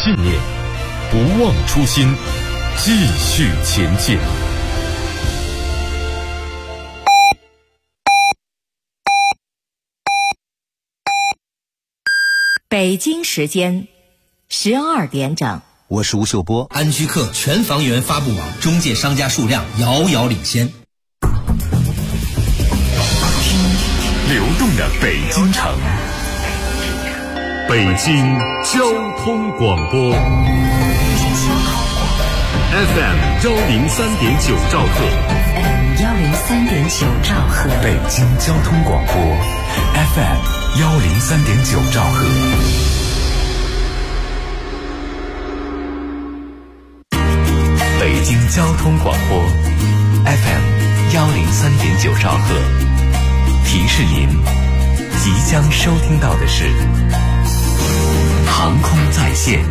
信念，不忘初心，继续前进。 北京时间12点整， 我是吴秀波。 安居客全房源发布网中介商家数量遥遥领先。 流动的北京城，北京交通广播 FM 103.9兆赫 103.9兆赫， 北京交通广播 FM 103.9兆赫。北京交通广播 FM 103.9兆赫。提示您，即将收听到的是航空在线。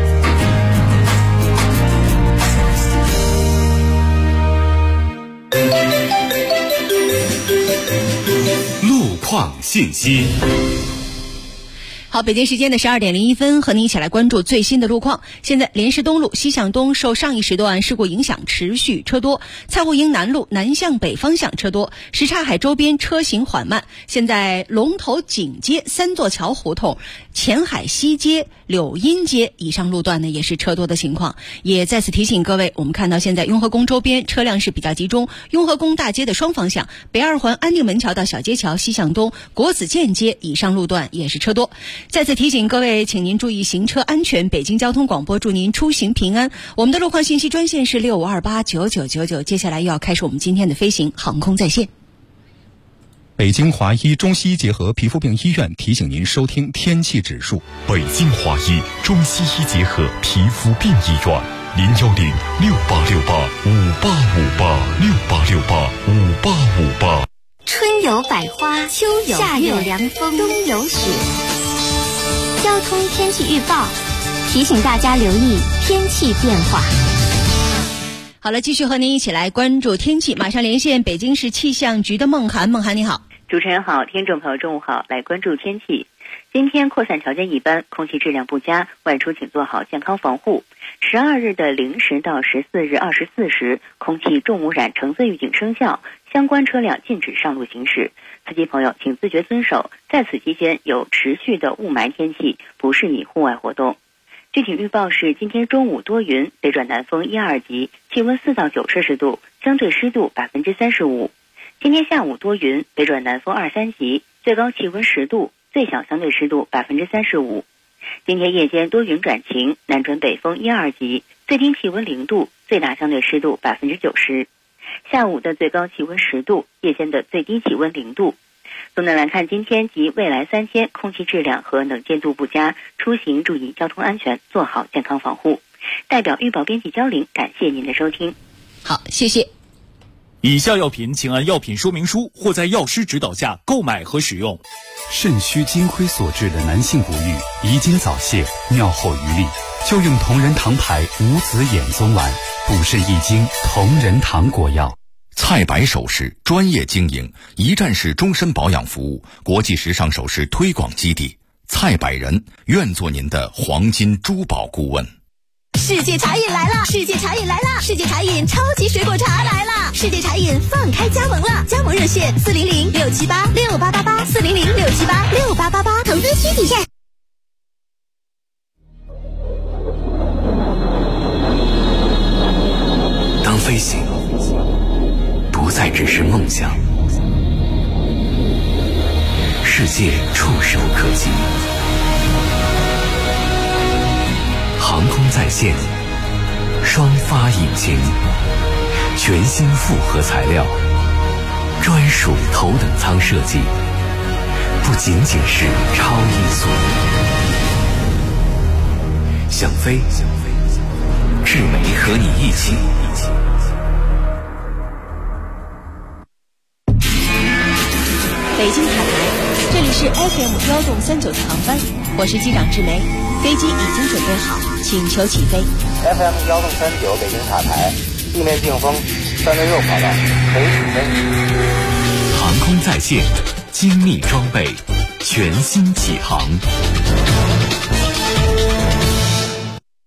路况信息。 好，北京时间的12点01分，和您一起来关注最新的路况。现在莲石东路西向东受上一时段事故影响持续车多，蔡户营南路南向北方向车多，什刹海周边车行缓慢。现在龙头井街三座桥胡同、前海西街、柳荫街以上路段呢也是车多的情况。也再次提醒各位，我们看到现在雍和宫周边车辆是比较集中，雍和宫大街的双方向、北二环安定门桥到小街桥西向东、国子监街以上路段也是车多。再次提醒各位，请您注意行车安全。北京交通广播祝您出行平安。我们的路况信息专线是65289999。接下来又要开始我们今天的飞行航空在线。 北京华医中西医结合皮肤病医院提醒您收听天气指数。 北京华医中西医结合皮肤病医院，0106868586868685858。 春有百花，秋有夏有凉风，冬有雪。交通天气预报提醒大家留意天气变化。 好了，继续和您一起来关注天气。马上连线北京市气象局的孟涵。孟涵你好。 主持人好，听众朋友中午好，来关注天气。今天扩散条件一般，空气质量不佳，外出请做好健康防护。12日的0时到14日24时，空气重污染橙色预警生效，相关车辆禁止上路行驶。司机朋友请自觉遵守，在此期间有持续的雾霾天气，不适宜户外活动。具体预报是今天中午多云，北转南风1、2级，气温4到9摄氏度，相对湿度35%。今天下午多云，北转南风2、3级，最高气温10度，最小相对湿度35%。今天夜间多云转晴，南转北风1、2级，最低气温0度，最大相对湿度90%。下午的最高气温10度，夜间的最低气温0度。总的来看，今天及未来3天空气质量和能见度不佳，出行注意交通安全，做好健康防护。代表预报编辑焦玲，感谢您的收听。 好，谢谢。 以下药品请按药品说明书或在药师指导下购买和使用。 肾虚金亏所致的男性不育、遗精早泄、尿后余力，就用同仁堂牌无子衍宗丸，补肾益精同仁堂果药。 蔡白首饰专业经营，一站式终身保养服务，国际时尚首饰推广基地。蔡百人愿做您的黄金珠宝顾问。 世界茶饮来了！世界茶饮来了！世界茶饮超级水果茶来了！世界茶饮放开加盟了，加盟热线400-678-6888，400-678-6888，投资需谨慎。 当飞行不再只是梦想，世界触手可及。航空在线，双发引擎，全新复合材料，专属头等舱设计，不仅仅是超音速。想飞，志梅和你一起。 北京塔台，这里是 FM103.9的航班，我是机长志梅，飞机已经准备好，请求起飞。 FM103.9北京塔台，地面净风3对6跑道，可以起飞。 航空在线，精密装备，全新启航。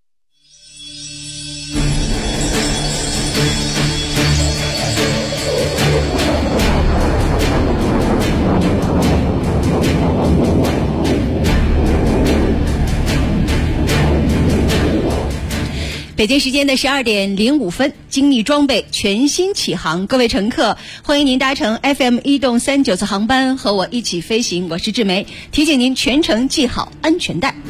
北京时间的12点05分，精密装备全新启航，各位乘客，欢迎您搭乘 FM 1动39次航班和我一起飞行，我是志梅，提醒您全程系好安全带。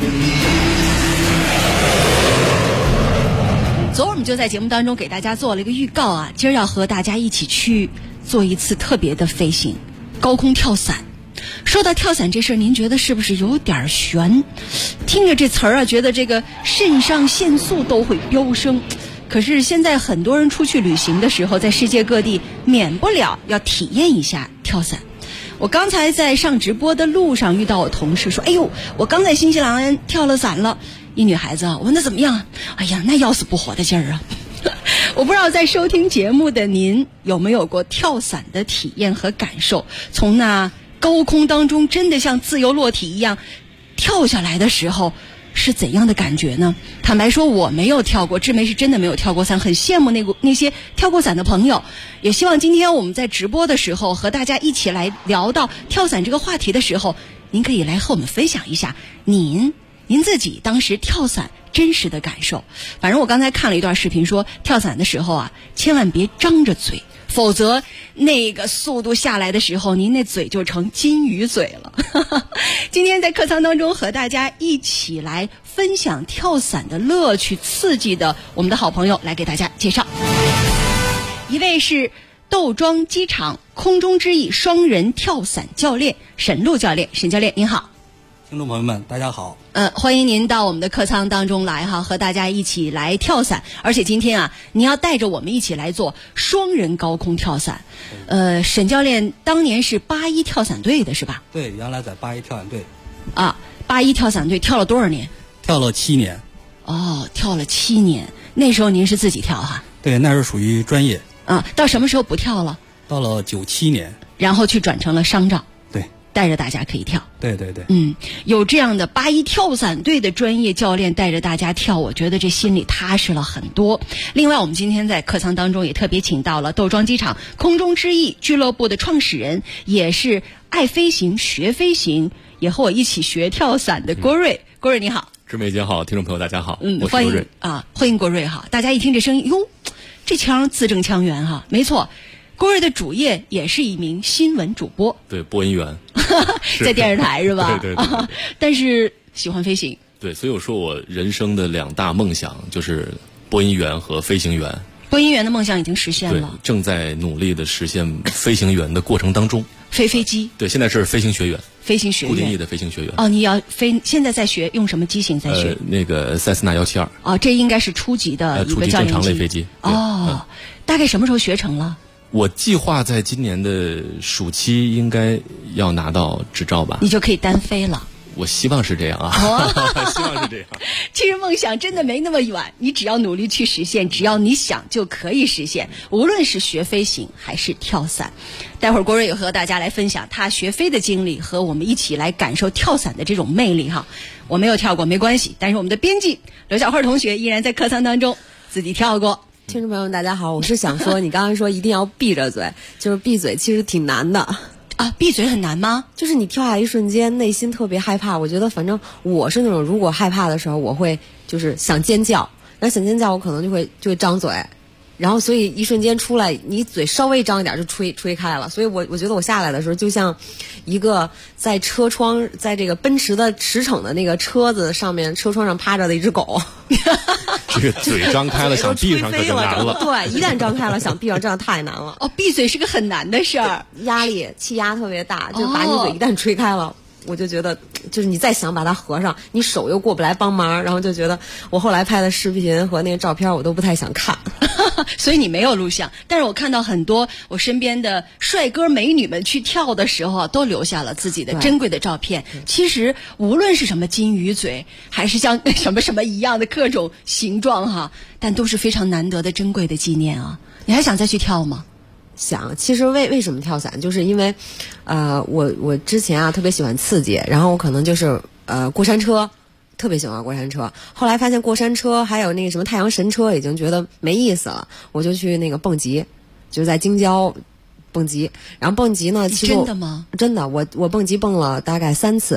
昨儿我们就在节目当中给大家做了一个预告啊，今儿要和大家一起去做一次特别的飞行，高空跳伞。说到跳伞这事儿，您觉得是不是有点悬？听着这词儿啊，觉得这个肾上腺素都会飙升。可是现在很多人出去旅行的时候，在世界各地免不了要体验一下跳伞。我刚才在上直播的路上遇到我同事说：“哎呦，我刚在新西兰跳了伞了。”一女孩子啊，我问她怎么样？哎呀，那要死不活的劲儿啊！我不知道在收听节目的您有没有过跳伞的体验和感受？从那高空当中真的像自由落体一样跳下来的时候是怎样的感觉呢？坦白说我没有跳过，志梅是真的没有跳过伞，很羡慕那些跳过伞的朋友，也希望今天我们在直播的时候和大家一起来聊到跳伞这个话题的时候，您可以来和我们分享一下您自己当时跳伞真实的感受。反正我刚才看了一段视频，说跳伞的时候啊，千万别张着嘴，否则那个速度下来的时候，您那嘴就成金鱼嘴了。今天在客舱当中和大家一起来分享跳伞的乐趣刺激的我们的好朋友来给大家介绍。一位是窦庄机场空中之翼双人跳伞教练沈璐教练，沈教练您好。 听众朋友们大家好。 欢迎您到我们的客舱当中来哈，和大家一起来跳伞。而且今天啊，您要带着我们一起来做双人高空跳伞。沈教练当年是81跳伞队的是吧？ 对，原来在81跳伞队。 啊，81跳伞队跳了多少年？ 跳了7年。 哦，跳了7年。那时候您是自己跳哈？ 对，那时候属于专业。 啊，到什么时候不跳了？ 到了97年。 然后去转成了商照。 对。 带着大家可以跳。 对对对。 有这样的81跳伞队的专业教练带着大家跳，我觉得这心里踏实了很多。另外我们今天在客舱当中也特别请到了窦庄机场空中之翼俱乐部的创始人，也是爱飞行学飞行，也和我一起学跳伞的郭瑞。郭瑞你好。 志梅姐好，听众朋友大家好。我是欢迎郭瑞啊，欢迎郭瑞哈。大家一听这声音，哟，这腔字正腔圆哈，没错。郭瑞的主业也是一名新闻主播， 对，播音员， 在电视台是吧？ 对但是喜欢飞行。 对，所以我说我人生的2大梦想就是播音员和飞行员。 播音员的梦想已经实现了， 对，正在努力的实现飞行员的过程当中。 飞飞机？ 对，现在是飞行学院。 飞行学院， 固定翼的飞行学院。 哦，你要飞，现在在学用什么机型在学？ 那个塞斯纳172。 哦，这应该是初级的一个教练机。 初级正常类飞机。 哦，大概什么时候学成了？ 我计划在今年的暑期应该要拿到执照吧。 你就可以单飞了。 我希望是这样啊，希望是这样。 其实梦想真的没那么远，你只要努力去实现，只要你想就可以实现。无论是学飞行还是跳伞，待会儿郭瑞也和大家来分享他学飞的经历，和我们一起来感受跳伞的这种魅力哈。我没有跳过没关系，但是我们的编辑刘小慧同学依然在客舱当中自己跳过。 听众朋友们大家好，我是想说你刚才说一定要闭着嘴，就是闭嘴其实挺难的啊。闭嘴很难吗？ 就是你跳下一瞬间内心特别害怕，我觉得反正我是那种如果害怕的时候我会就是想尖叫，那想尖叫我可能就会张嘴，然后所以一瞬间出来你嘴稍微张一点就吹开了，所以我觉得我下来的时候就像一个在车窗，在这个奔驰的驰骋的那个车子上面车窗上趴着的一只狗这个嘴张开了想闭上可就难了。 对，一旦张开了想闭上这样太难了。 哦，闭嘴是个很难的事儿， 压力气压特别大，就把你嘴一旦吹开了，我就觉得就是你再想把它合上，你手又过不来帮忙，然后就觉得我后来拍的视频和那个照片我都不太想看所以你没有录像，但是我看到很多我身边的帅哥美女们去跳的时候都留下了自己的珍贵的照片。其实无论是什么金鱼嘴还是像什么一样的各种形状哈，但都是非常难得的珍贵的纪念啊。你还想再去跳吗？ 想，其实为什么跳伞，就是因为我之前啊特别喜欢刺激，然后我可能就是过山车特别喜欢过山车，后来发现过山车还有那个什么太阳神车已经觉得没意思了，我就去那个蹦极，就在京郊蹦极。然后蹦极呢，其实真的吗？ 真的，我蹦极蹦了大概3次。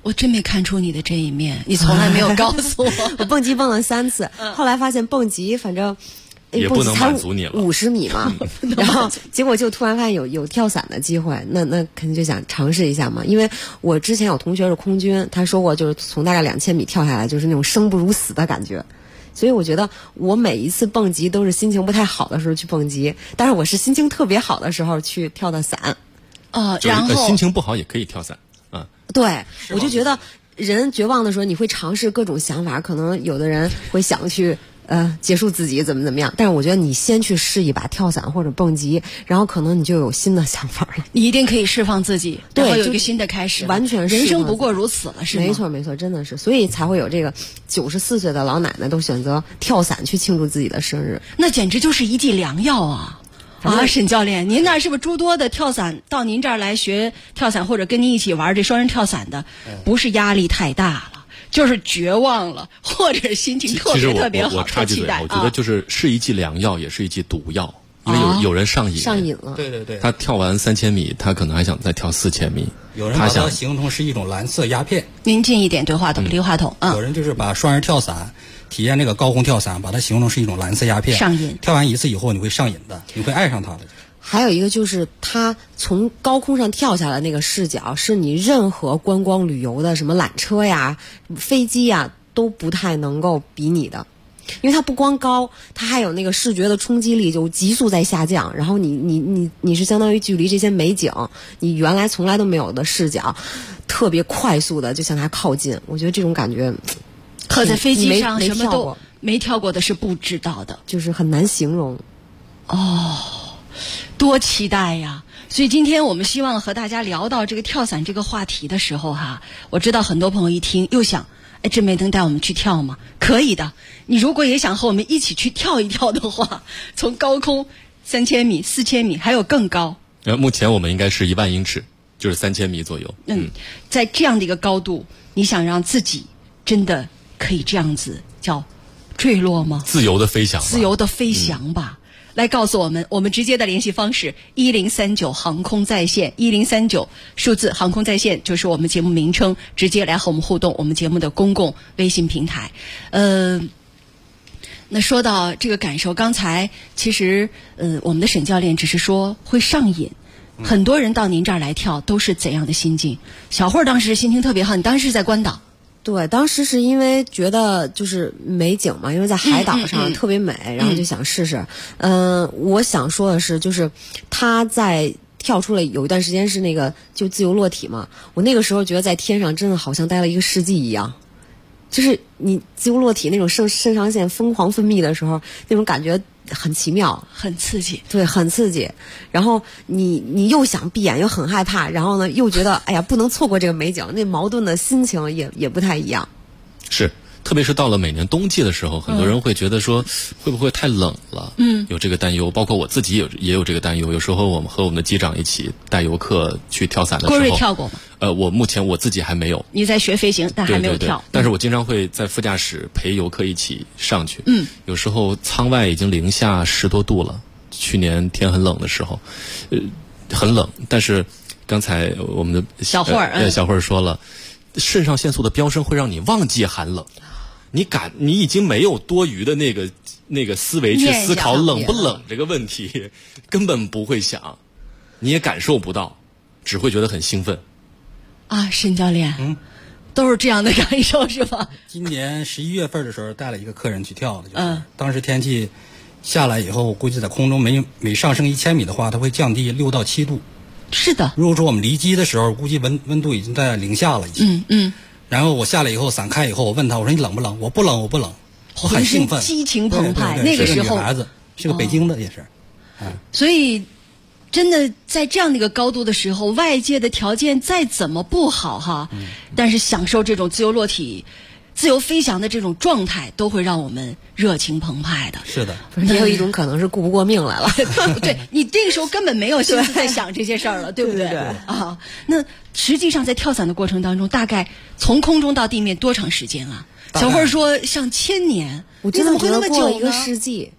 我真没看出你的这一面，你从来没有告诉我。 我蹦极蹦了3次，后来发现蹦极反正也不能满足你了 ，50米嘛，然后结果就突然发现有跳伞的机会，那肯定就想尝试一下嘛。因为我之前有同学是空军，他说过就是从大概2000米跳下来，就是那种生不如死的感觉。所以我觉得我每一次蹦极都是心情不太好的时候去蹦极，但是我是心情特别好的时候去跳的伞。 然后心情不好也可以跳伞啊。 对，我就觉得人绝望的时候，你会尝试各种想法，可能有的人会想去结束自己怎么样，但是我觉得你先去试一把跳伞或者蹦极，然后可能你就有新的想法了。 你一定可以释放自己， 对， 然后有一个新的开始， 完全人生不过如此了，是吗？ 没错，真的是，所以才会有这个94岁的老奶奶都选择跳伞去庆祝自己的生日， 那简直就是一剂良药啊！沈教练，您那儿是不是诸多的跳伞到您这儿来学跳伞，或者跟您一起玩这双人跳伞的，不是压力太大了，就是绝望了，或者心情特别好， 我插句嘴，我觉得是一剂良药，也是一剂毒药，因为有人上瘾了。 对， 他跳完3000米，他可能还想再跳4000米。 有人把它形容是一种蓝色鸦片。 您近一点对话筒，离话筒。 有人就是把双人跳伞，体验那个高空跳伞，把它形容是一种蓝色鸦片， 上瘾。 跳完一次以后，你会上瘾的，你会爱上它的。 还有一个就是他从高空上跳下来那个视角，是你任何观光旅游的什么缆车呀、飞机呀都不太能够比拟的。因为它不光高，它还有那个视觉的冲击力就急速在下降，然后你是相当于距离这些美景，你原来从来都没有的视角，特别快速的就向它靠近。我觉得这种感觉， 可在飞机上什么都没跳过的是不知道的， 就是很难形容。 多期待呀！所以今天我们希望和大家聊到这个跳伞这个话题的时候哈，我知道很多朋友一听又想，这没能带我们去跳吗？可以的，你如果也想和我们一起去跳一跳的话，从高空3000米、4000米还有更高。 目前我们应该是1万英尺，就是3000米左右。 在这样的一个高度，你想让自己真的可以这样子叫坠落吗？ 自由的飞翔吧。来告诉我们，我们直接的联系方式1039航空在线，1039数字航空在线就是我们节目名称，直接来和我们互动，我们节目的公共微信平台。那说到这个感受，刚才其实我们的沈教练只是说会上瘾，很多人到您这儿来跳都是怎样的心境？小慧当时心情特别好，你当时是在关岛。 对，当时是因为觉得就是美景嘛，因为在海岛上特别美，然后就想试试。我想说的是，就是他在跳出来有一段时间是那个就自由落体嘛，我那个时候觉得在天上真的好像待了1个世纪一样，就是你自由落体那种肾上腺疯狂分泌的时候，那种感觉很奇妙， 很刺激。 对，很刺激。然后你又想闭眼，又很害怕，然后呢又觉得哎呀不能错过这个美景，那矛盾的心情也不太一样。 是，特别是到了每年冬季的时候，很多人会觉得说会不会太冷了，有这个担忧，包括我自己也有这个担忧。有时候我们和我们的机长一起带游客去跳伞的时候， 郭瑞跳过吗？ 我目前我自己还没有。 你在学飞行，但还没有跳。 对，但是我经常会在副驾驶陪游客一起上去。有时候舱外已经零下10多度了，去年天很冷的时候，很冷。但是刚才我们的小慧说了，肾上腺素的飙升会让你忘记寒冷，你已经没有多余的那个思维去思考冷不冷这个问题，根本不会想，你也感受不到，只会觉得很兴奋。 沈教练，都是这样的感受是吧？ 今年11月份的时候带了一个客人去跳的，就是当时天气下来以后，我估计在空中每上升1000米的话，它会降低6到7度。 是的。 如果说我们离机的时候，估计温度已经在零下了已经。然后我下来以后，伞开以后，我问他，我说你冷不冷？我不冷，我很兴奋， 激情澎湃。 对， 那个时候是个女孩子，是个北京的也是。 所以真的在这样的一个高度的时候，外界的条件再怎么不好哈，但是享受这种自由落体、自由飞翔的这种状态，都会让我们热情澎湃的。 是的， 也有一种可能是顾不过命来了。 对，你这个时候根本没有心思在想这些事儿了，对不对？ 对啊，那实际上在跳伞的过程当中，大概从空中到地面多长时间啊？小慧说像1000年， 我真的会那么久过了1个世纪。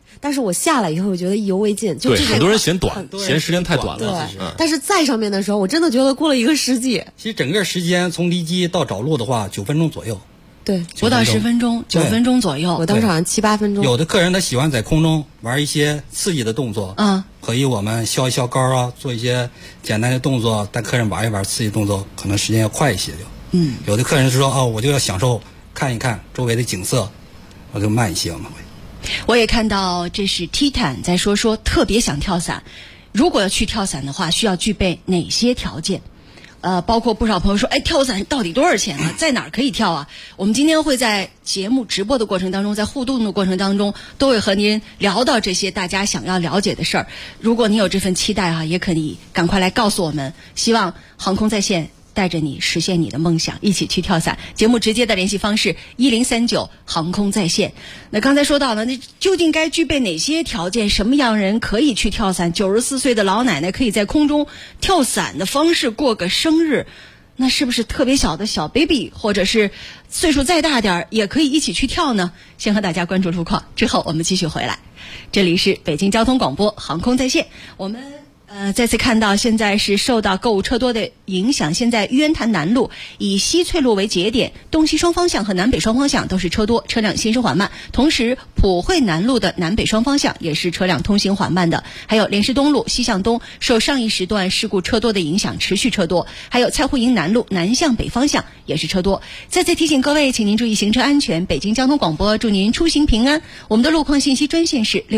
但是我下来以后，我觉得意犹未尽。就对，很多人嫌短，嫌时间太短了。 对，但是在上面的时候，我真的觉得过了一个世纪。 其实整个时间从离机到着陆的话，9分钟左右。 对， 不到10分钟，9分钟左右。 我当时好像7、8分钟。 有的客人他喜欢在空中玩一些刺激的动作，可以我们削一削高啊，做一些简单的动作，带客人玩一玩刺激动作，可能时间要快一些就。有的客人是说我就要享受看一看周围的景色，我就慢一些我们会。 我也看到这是 Titan 在说特别想跳伞，如果要去跳伞的话，需要具备哪些条件？包括不少朋友说，跳伞到底多少钱啊？在哪儿可以跳啊？我们今天会在节目直播的过程当中，在互动的过程当中，都会和您聊到这些大家想要了解的事儿。如果你有这份期待啊，也可以赶快来告诉我们。希望航空在线带着你实现你的梦想，一起去跳伞。节目直接的联系方式1039航空在线。那刚才说到了，那究竟该具备哪些条件？什么样人可以去跳伞？94岁的老奶奶可以在空中跳伞的方式过个生日，那是不是特别小的小 baby 或者是岁数再大点也可以一起去跳呢？先和大家关注路况，之后我们继续回来。这里是北京交通广播航空在线，我们再次看到现在是受到购物车多的影响，现在玉渊潭南路以西翠路为节点，东西双方向和南北双方向都是车多，车辆行驶缓慢。同时普惠南路的南北双方向也是车辆通行缓慢的，还有莲石东路西向东受上一时段事故车多的影响持续车多，还有蔡户营南路南向北方向也是车多。再次提醒各位，请您注意行车安全。北京交通广播祝您出行平安。我们的路况信息专线是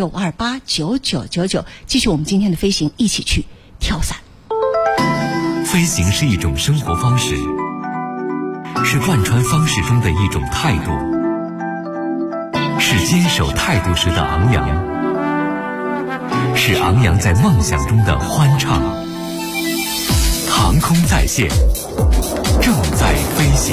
6289999。继续我们今天的飞行，一起去跳伞。 飞行是一种生活方式，是贯穿方式中的一种态度，是坚守态度时的昂扬，是昂扬在梦想中的欢畅。航空在线，正在飞行。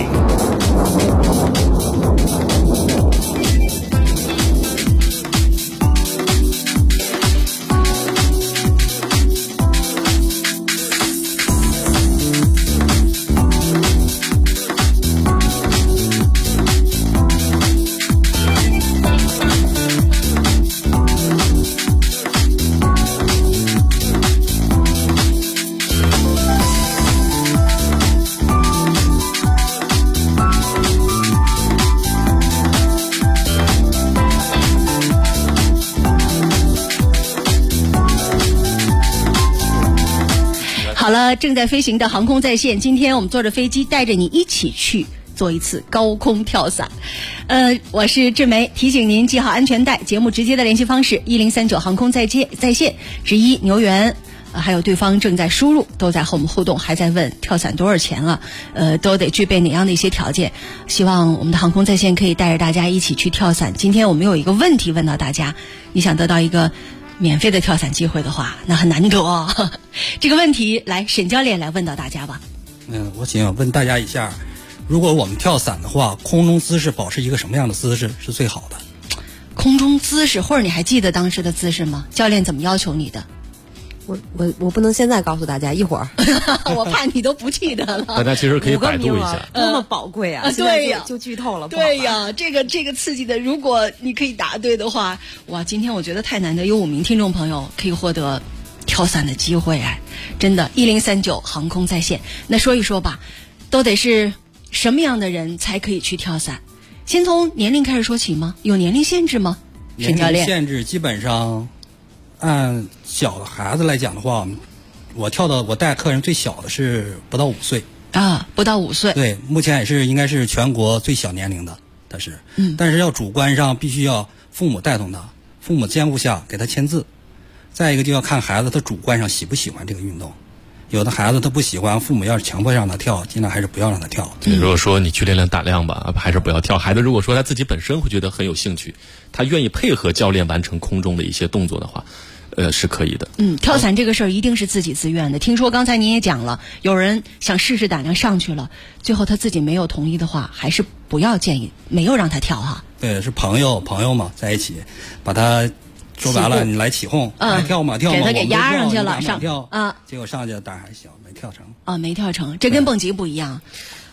好了，正在飞行的航空在线，今天我们坐着飞机带着你一起去做一次高空跳伞。我是志梅，提醒您系好安全带。节目直接的联系方式1039航空在线，1牛源，还有对方正在输入，都在和我们互动，还在问跳伞多少钱啊？都得具备哪样的一些条件？希望我们的航空在线可以带着大家一起去跳伞。今天我们有一个问题问到大家，你想得到一个免费的跳伞机会的话，那很难得哦。这个问题来沈教练来问到大家吧。 我想问大家一下，如果我们跳伞的话，空中姿势保持一个什么样的姿势是最好的？ 空中姿势，或者你还记得当时的姿势吗？教练怎么要求你的？ 我不能现在告诉大家，一会儿我怕你都不记得了。 大家其实可以百度一下， 多么宝贵啊！ 对呀， 就剧透了。 对呀，这个刺激的，如果你可以答对的话，哇，今天我觉得太难得，有5名听众朋友可以获得跳伞的机会，真的。1039航空在线，那说一说吧，都得是什么样的人才可以去跳伞？先从年龄开始说起吗？有年龄限制吗？沈教练？ 年龄限制基本上。按小的孩子来讲的话，我带客人最小的是不到5岁啊，不到5岁。 对，目前也是应该是全国最小年龄的，但是要主观上必须要父母带动他，父母监护下给他签字。再一个就要看孩子他主观上喜不喜欢这个运动，有的孩子他不喜欢，父母要是强迫让他跳，尽量还是不要让他跳。 如果说你去练练胆量吧，还是不要跳。孩子如果说他自己本身会觉得很有兴趣，他愿意配合教练完成空中的一些动作的话，是可以的。 跳伞这个事儿一定是自己自愿的。听说刚才您也讲了，有人想试试胆量上去了，最后他自己没有同意的话，还是不要建议，没有让他跳哈。 对，是朋友嘛，在一起，把他说白了，你来起哄，来跳嘛， 给他给压上去了， 上跳结果上去胆还小，没跳成没跳成，这跟蹦极不一样。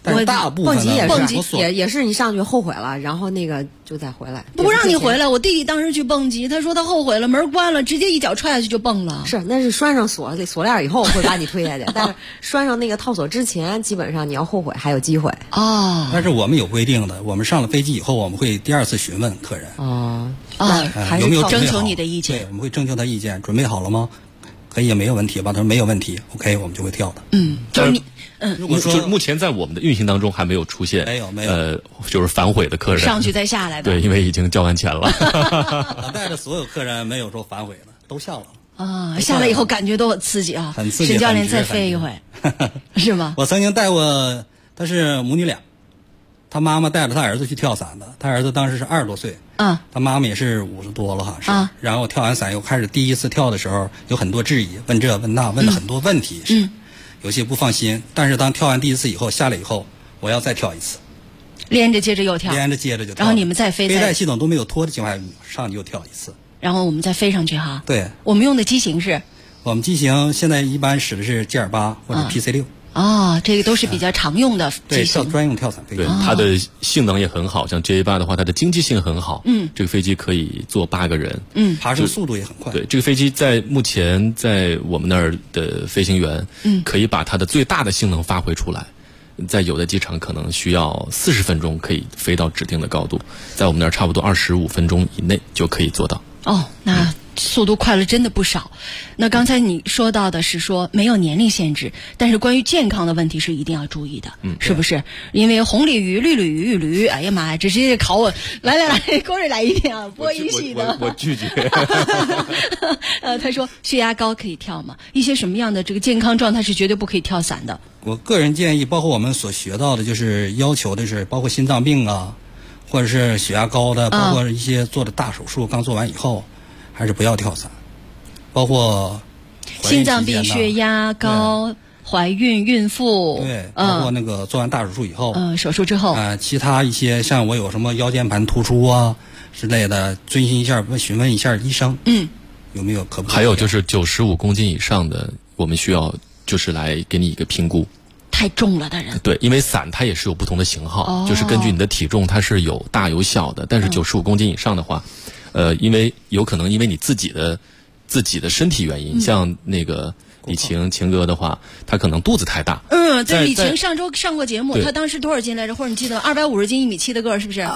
但是大部分蹦极也蹦极是也是你上去后悔了，然后那个就再回来。 不让你回来，我弟弟当时去蹦极，他说他后悔了，门关了，直接一脚踹下去就蹦了。 是，那是拴上锁链以后会把你推下去，但是拴上那个套锁之前，基本上你要后悔还有机会。 哦。 但是我们有规定的，我们上了飞机以后，我们会第二次询问客人。 还有没有征求你的意见？ 对，我们会征求他意见，准备好了吗？可以，也没有问题吧？他说没有问题 ，OK， 我们就会跳的。 就是你。 如果说就是目前在我们的运行当中还没有出现没有就是反悔的客人上去再下来的。 对，因为已经交完钱了。 我带着所有客人没有说反悔的，都下了。 下来以后感觉都很刺激啊， 很刺激。 沈教练再飞一回，是吗？ 我曾经带过，他是母女俩，他妈妈带着他儿子去跳伞的，他儿子当时是20多岁，他妈妈也是50多了哈，是。然后跳完伞又开始第一次跳的时候，有很多质疑，问这问那，问了很多问题，有些不放心。但是当跳完第一次以后，下来以后，我要再跳一次， 连着接着又跳， 连着接着就跳。 然后你们再飞， 背带系统都没有脱的情况下，上去又跳一次。 然后我们再飞上去哈。 对， 我们用的机型是？ 我们机型现在一般使的是 G28或者 PC6。 这个都是比较常用的机型， 对，专用跳伞飞机。 对，它的性能也很好，像 J8的话，它的经济性很好。这个飞机可以坐8个人。 爬升速度也很快。 对，这个飞机在目前在我们那儿的飞行员，可以把它的最大的性能发挥出来。在有的机场可能需要40分钟可以飞到指定的高度，在我们那儿差不多25分钟以内就可以做到。 那速度快了真的不少。那刚才你说到的是说没有年龄限制，但是关于健康的问题是一定要注意的，是不是？因为红鲤鱼、绿鲤鱼、驴，哎呀妈呀，直接考我！来，郭瑞来一遍啊，播音系的。 我拒绝。 他说血压高可以跳吗？一些什么样的这个健康状态是绝对不可以跳伞的？ 我个人建议，包括我们所学到的，就是要求的是，包括心脏病啊，或者是血压高的，包括一些做的大手术刚做完以后，还是不要跳伞。包括心脏病、血压高、怀孕、孕妇， 对，包括那个做完大手术以后， 手术之后， 其他一些像我有什么腰间盘突出啊之类的，遵循一下，询问一下医生，有没有可不可以？ 还有就是95公斤以上的，我们需要就是来给你一个评估。 太重了的人， 对，因为伞它也是有不同的型号，就是根据你的体重，它是有大有小的。但是95公斤以上的话，因为有可能因为你自己的身体原因，像那个李晴哥的话，他可能肚子太大。 对，李晴上周上过节目，他当时多少斤来着？或者你记得250斤1.7米的个儿是不是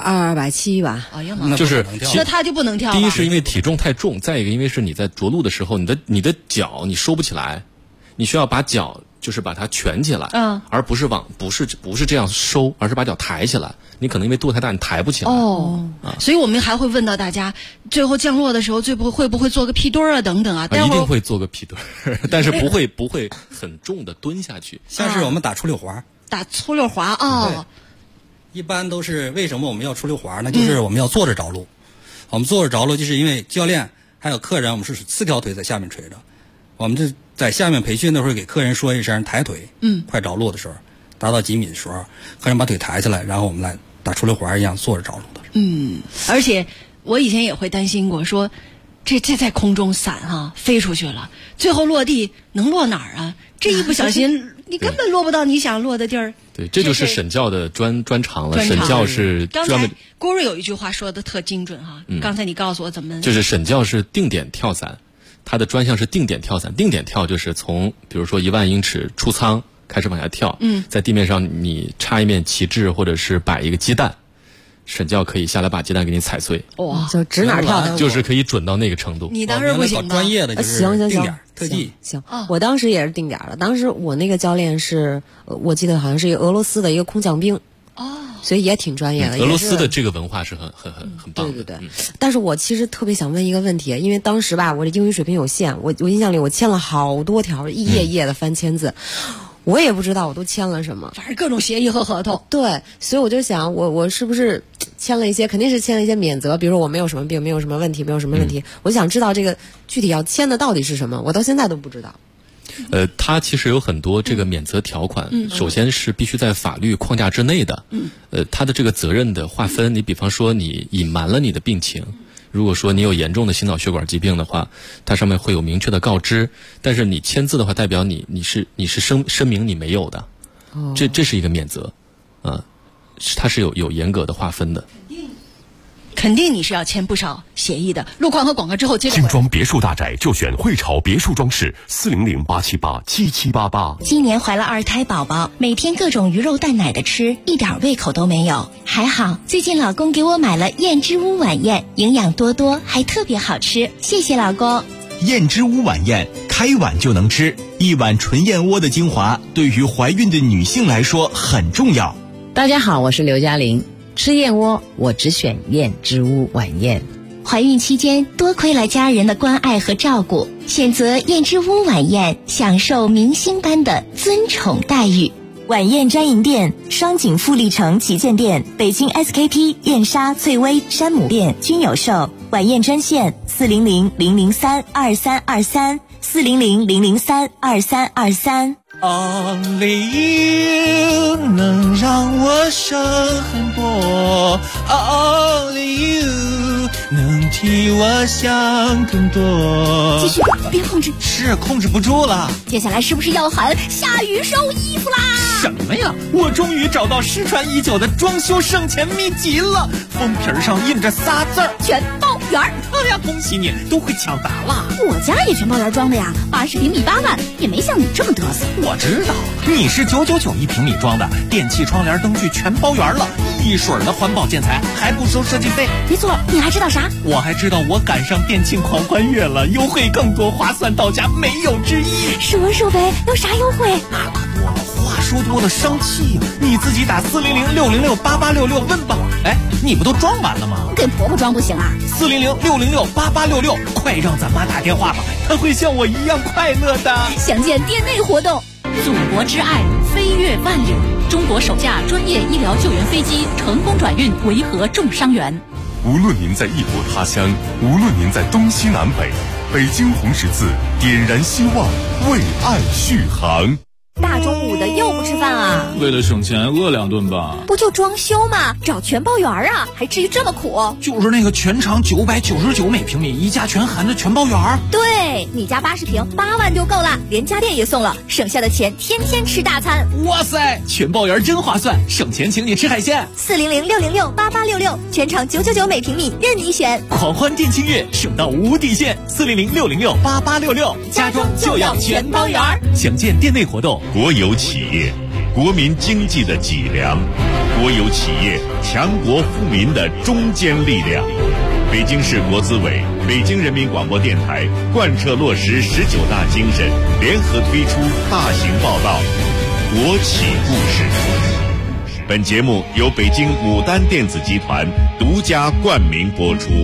？270吧。 哎呀妈！ 就是那他就不能跳。 第一是因为体重太重，再一个因为是你在着陆的时候，你的脚你收不起来，你需要把脚就是把它蜷起来，而不是不是这样收，而是把脚抬起来。你可能因为肚子太大，你抬不起来。 所以我们还会问到大家，最后降落的时候，会不会做个屁墩儿啊，等等啊？ 一定会做个屁墩儿，但是不会很重的蹲下去。 像是我们打出溜滑， 打粗溜滑啊。 一般都是为什么我们要出溜滑呢？就是我们要坐着着陆。我们坐着着陆，就是因为教练还有客人，我们是4条腿在下面垂着。我们这在下面培训的时候，给客人说一声抬腿，快着陆的时候，达到几米的时候，客人把腿抬起来，然后我们来打出溜滑一样坐着着陆的。 而且我以前也会担心过，说这在空中伞飞出去了，最后落地能落哪儿啊？这一不小心，你根本落不到你想落的地儿。 对，这就是沈教的专长了。沈教是专门。 郭瑞有一句话说的特精准哈，刚才你告诉我怎么。 就是沈教是定点跳伞。它的专项是定点跳伞，定点跳就是从比如说1万英尺出舱开始往下跳，在地面上你插一面旗帜或者是摆一个鸡蛋，沈教可以下来把鸡蛋给你踩碎。 哇，就指哪跳的， 就是可以准到那个程度。 你当时不行吗？ 专业的就是定点特技。 行，我当时也是定点的。当时我那个教练是，我记得好像是一个俄罗斯的一个空降兵。所以也挺专业的。 俄罗斯的这个文化是很棒的。 对。但是我其实特别想问一个问题，因为当时吧，我的英语水平有限，我印象里我签了好多条一页页的翻签字，我也不知道我都签了什么， 反正各种协议和合同。 对，所以我就想，我是不是签了一些，肯定是签了一些免责，比如说我没有什么病，没有什么问题，没有什么问题。我想知道这个具体要签的到底是什么，我到现在都不知道。 它其实有很多这个免责条款，首先是必须在法律框架之内的。它的这个责任的划分，你比方说你隐瞒了你的病情，如果说你有严重的心脑血管疾病的话，它上面会有明确的告知。但是你签字的话，代表你是声明你没有的。 这是一个免责，它是有严格的划分的。 肯定你是要签不少协议的。路况和广告之后接着。 精装别墅大宅就选汇潮别墅装饰，400-878-7788。 今年怀了2胎宝宝，每天各种鱼肉蛋奶的吃，一点胃口都没有。还好最近老公给我买了燕之屋晚宴，营养多多，还特别好吃，谢谢老公。 燕之屋晚宴，开碗就能吃，一碗纯燕窝的精华，对于怀孕的女性来说很重要。 大家好，我是刘嘉玲。吃燕窝，我只选燕之屋晚宴。 怀孕期间多亏了家人的关爱和照顾，选择燕之屋晚宴，享受明星般的尊宠待遇。 晚宴专营店：双井富力城旗舰店、北京 SKP、燕莎、翠微、山姆店均有售。晚宴专线400-003-2323，400-003-2323。 Only you 能让我省很多 ，Only you 能替我想更多。 继续，别控制， 是控制不住了。 接下来是不是要喊下雨收衣服啦？ 什么呀？我终于找到失传已久的装修省钱秘籍了，封皮上印着仨字儿： 全包圆儿。 哎呀，恭喜你，都会抢答了。 我家也全包圆装的呀，80平米8万，也没像你这么嘚瑟。 我知道，你是999一平米装的，电器、窗帘、灯具全包圆了，一水的环保建材，还不收设计费。 没错，你还知道啥？ 我还知道我赶上电庆狂欢月了，优惠更多，划算到家，没有之一。 说呗，有啥优惠？ 那可多了，话说多了生气，你自己打400-606-8866问吧。哎，你不都装完了吗？ 给婆婆装不行啊 ？400-606-8866，快让咱妈打电话吧，她会像我一样快乐的。 详见店内活动。 祖国之爱飞越万里，中国首架专业医疗救援飞机成功转运维和重伤员。 无论您在异国他乡，无论您在东西南北，北京红十字点燃希望，为爱续航。 大中午的又不吃饭啊？ 为了省钱饿2顿吧。 不就装修吗？找全包圆啊，还至于这么苦？ 就是那个全长999每平米，一家全含的全包圆。 对，你家80平8万就够了，连家电也送了，省下的钱天天吃大餐。 哇塞，全包圆真划算，省钱请你吃海鲜。 400-606-8866，全长999每平米，任你选。 狂欢店庆月，省到无底线。400-606-8866，家装就要全包圆。详见店内活动。 国有企业，国民经济的脊梁；国有企业，强国富民的中坚力量。北京市国资委、北京人民广播电台贯彻落实19大精神，联合推出大型报道《国企故事》。本节目由北京牡丹电子集团独家冠名播出。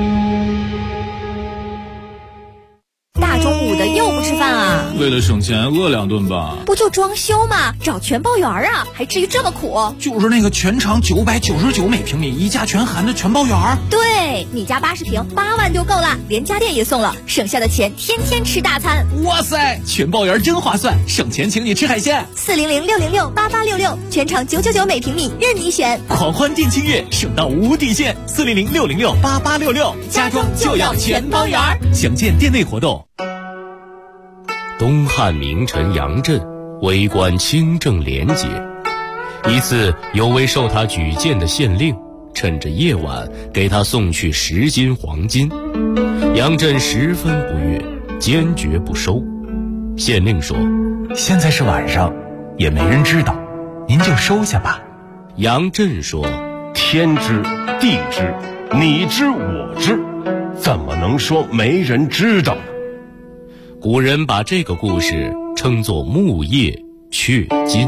大中午的又不吃饭啊？ 为了省钱饿2顿吧。 不就装修吗？找全包圆啊，还至于这么苦？ 就是那个全长999每平米，一家全含的全包圆。 对，你家80平8万就够了，连家电也送了，省下的钱天天吃大餐。 哇塞，全包圆真划算，省钱请你吃海鲜。 400-606-8866，全长999每平米，任你选。 狂欢店庆月，省到无底线。400-606-8866，家装就要全包圆。详见店内活动。 东汉名臣杨震为官清正廉洁，一次有位受他举荐的县令趁着夜晚给他送去10斤黄金，杨震十分不悦，坚决不收。县令说： 现在是晚上，也没人知道，您就收下吧。 杨震说： 天知地知，你知我知，怎么能说没人知道呢？ 古人把这个故事称作木叶雀金。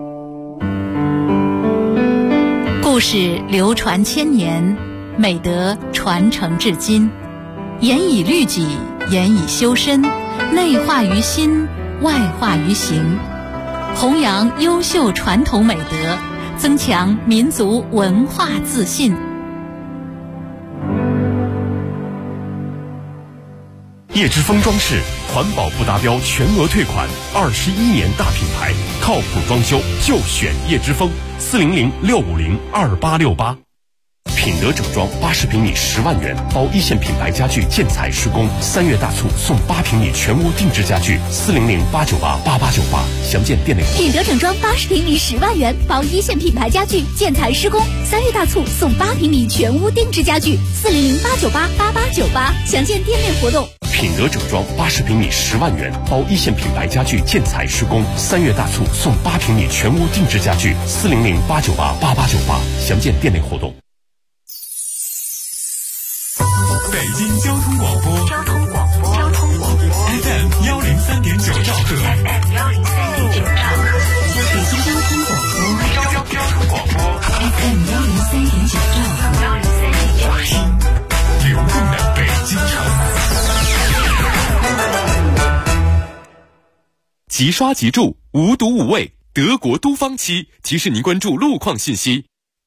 故事流传千年，美德传承至今，严以律己，严以修身，内化于心，外化于行，弘扬优秀传统美德，增强民族文化自信。 叶之峰装饰环保不达标全额退款，21年大品牌，靠谱装修就选叶之峰。400-650-2868。 品德整装80平米10万元，包一线品牌家具建材施工。3月大促送8平米全屋定制家具，400-898-8898，详见店内活动。 品德整装80平米10万元，包一线品牌家具建材施工。3月大促送8平米全屋定制家具，400-898-8898，详见店内活动。 品德整装80平米10万元，包一线品牌家具建材施工。3月大促送8平米全屋定制家具，400-898-8898，详见店内活动。 北京交通广播FM 103.9兆赫，北京交通广播FM 103.9兆赫，流动的北京城。 即刷即住，无毒无味，德国都方漆提示您关注路况信息。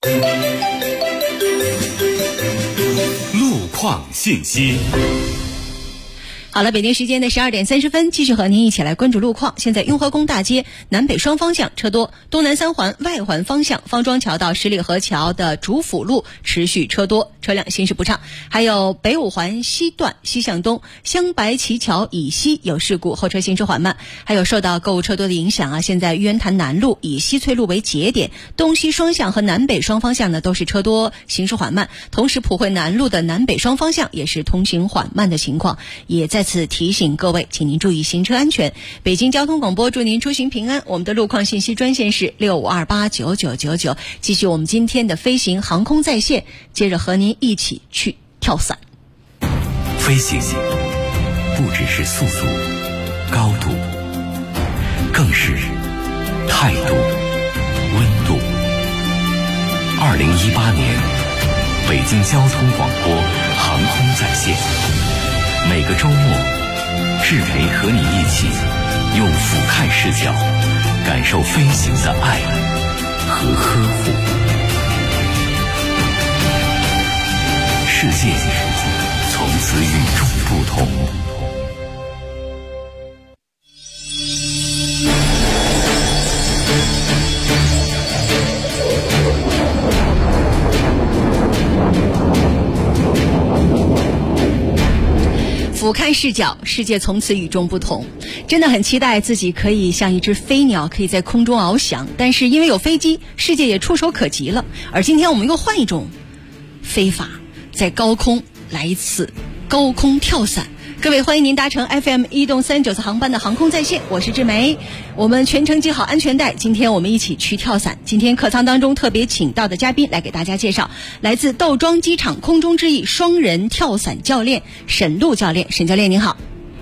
路况信息。 好了，北京时间的12点30分，继续和您一起来关注路况。现在雍和宫大街南北双方向车多，东南三环外环方向方庄桥到十里河桥的主辅路持续车多，车辆行驶不畅。还有北五环西段西向东镶白旗桥以西有事故，后车行驶缓慢。还有受到购物车多的影响现在玉渊潭南路以西翠路为节点，东西双向和南北双方向呢都是车多，行驶缓慢。同时普惠南路的南北双方向也是通行缓慢的情况，也在此提醒各位，请您注意行车安全。北京交通广播祝您出行平安。我们的路况信息专线是65289999。继续我们今天的飞行航空在线，接着和您一起去跳伞。 飞行不只是速度、高度，更是态度、温度。2018年，北京交通广播航空在线。每个周末，志培和你一起用俯瞰视角感受飞行的爱和呵护。世界从此与众不同。 俯瞰视角，世界从此与众不同。真的很期待自己可以像一只飞鸟，可以在空中翱翔，但是因为有飞机，世界也触手可及了。而今天我们又换一种飞法，在高空来一次高空跳伞。各位，欢迎您搭乘 FM 1动394航班的航空在线，我是志梅。我们全程系好安全带，今天我们一起去跳伞。今天客舱当中特别请到的嘉宾来给大家介绍，来自窦庄机场空中之翼双人跳伞教练沈璐教练。沈教练您好。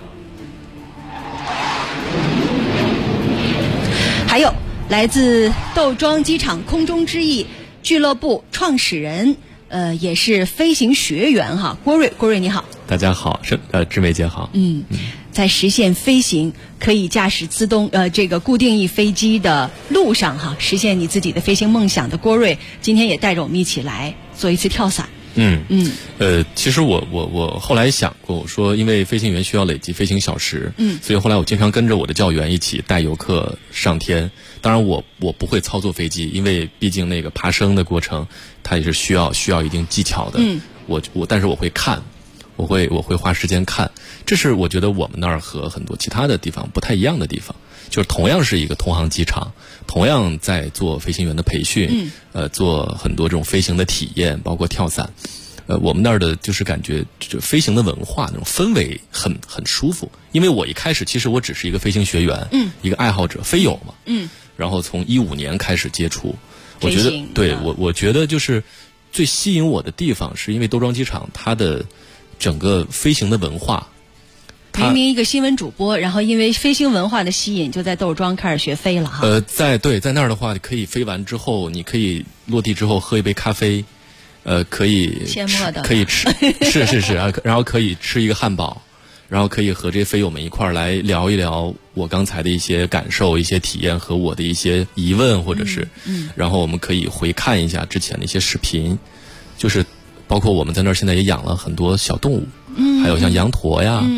还有来自窦庄机场空中之翼俱乐部创始人也是飞行学员郭瑞你好。 大家好，志梅姐好。 在实现飞行可以驾驶自动这个固定翼飞机的路上实现你自己的飞行梦想的郭瑞，今天也带着我们一起来做一次跳伞。 其实我后来想过，我说因为飞行员需要累积飞行小时，所以后来我经常跟着我的教员一起带游客上天。当然我不会操作飞机，因为毕竟那个爬升的过程它也是需要一定技巧的。但是我会看，我会花时间看。这是我觉得我们那儿和很多其他的地方不太一样的地方，就是同样是一个同行机场，同样在做飞行员的培训，做很多这种飞行的体验，包括跳伞。我们那儿的就是感觉就飞行的文化那种氛围很舒服。因为我一开始其实我只是一个飞行学员，一个爱好者，飞友嘛，然后从15年开始接触，我觉得对我觉得就是最吸引我的地方，是因为窦庄机场它的整个飞行的文化。 明明一个新闻主播，然后因为飞行文化的吸引，就在窦庄开始学飞了在那儿的话，可以飞完之后，你可以落地之后喝一杯咖啡，可以可以吃是然后可以吃一个汉堡，然后可以和这些飞友们一块儿来聊一聊我刚才的一些感受、一些体验和我的一些疑问，或者是然后我们可以回看一下之前的一些视频，就是包括我们在那儿现在也养了很多小动物，还有像羊驼呀，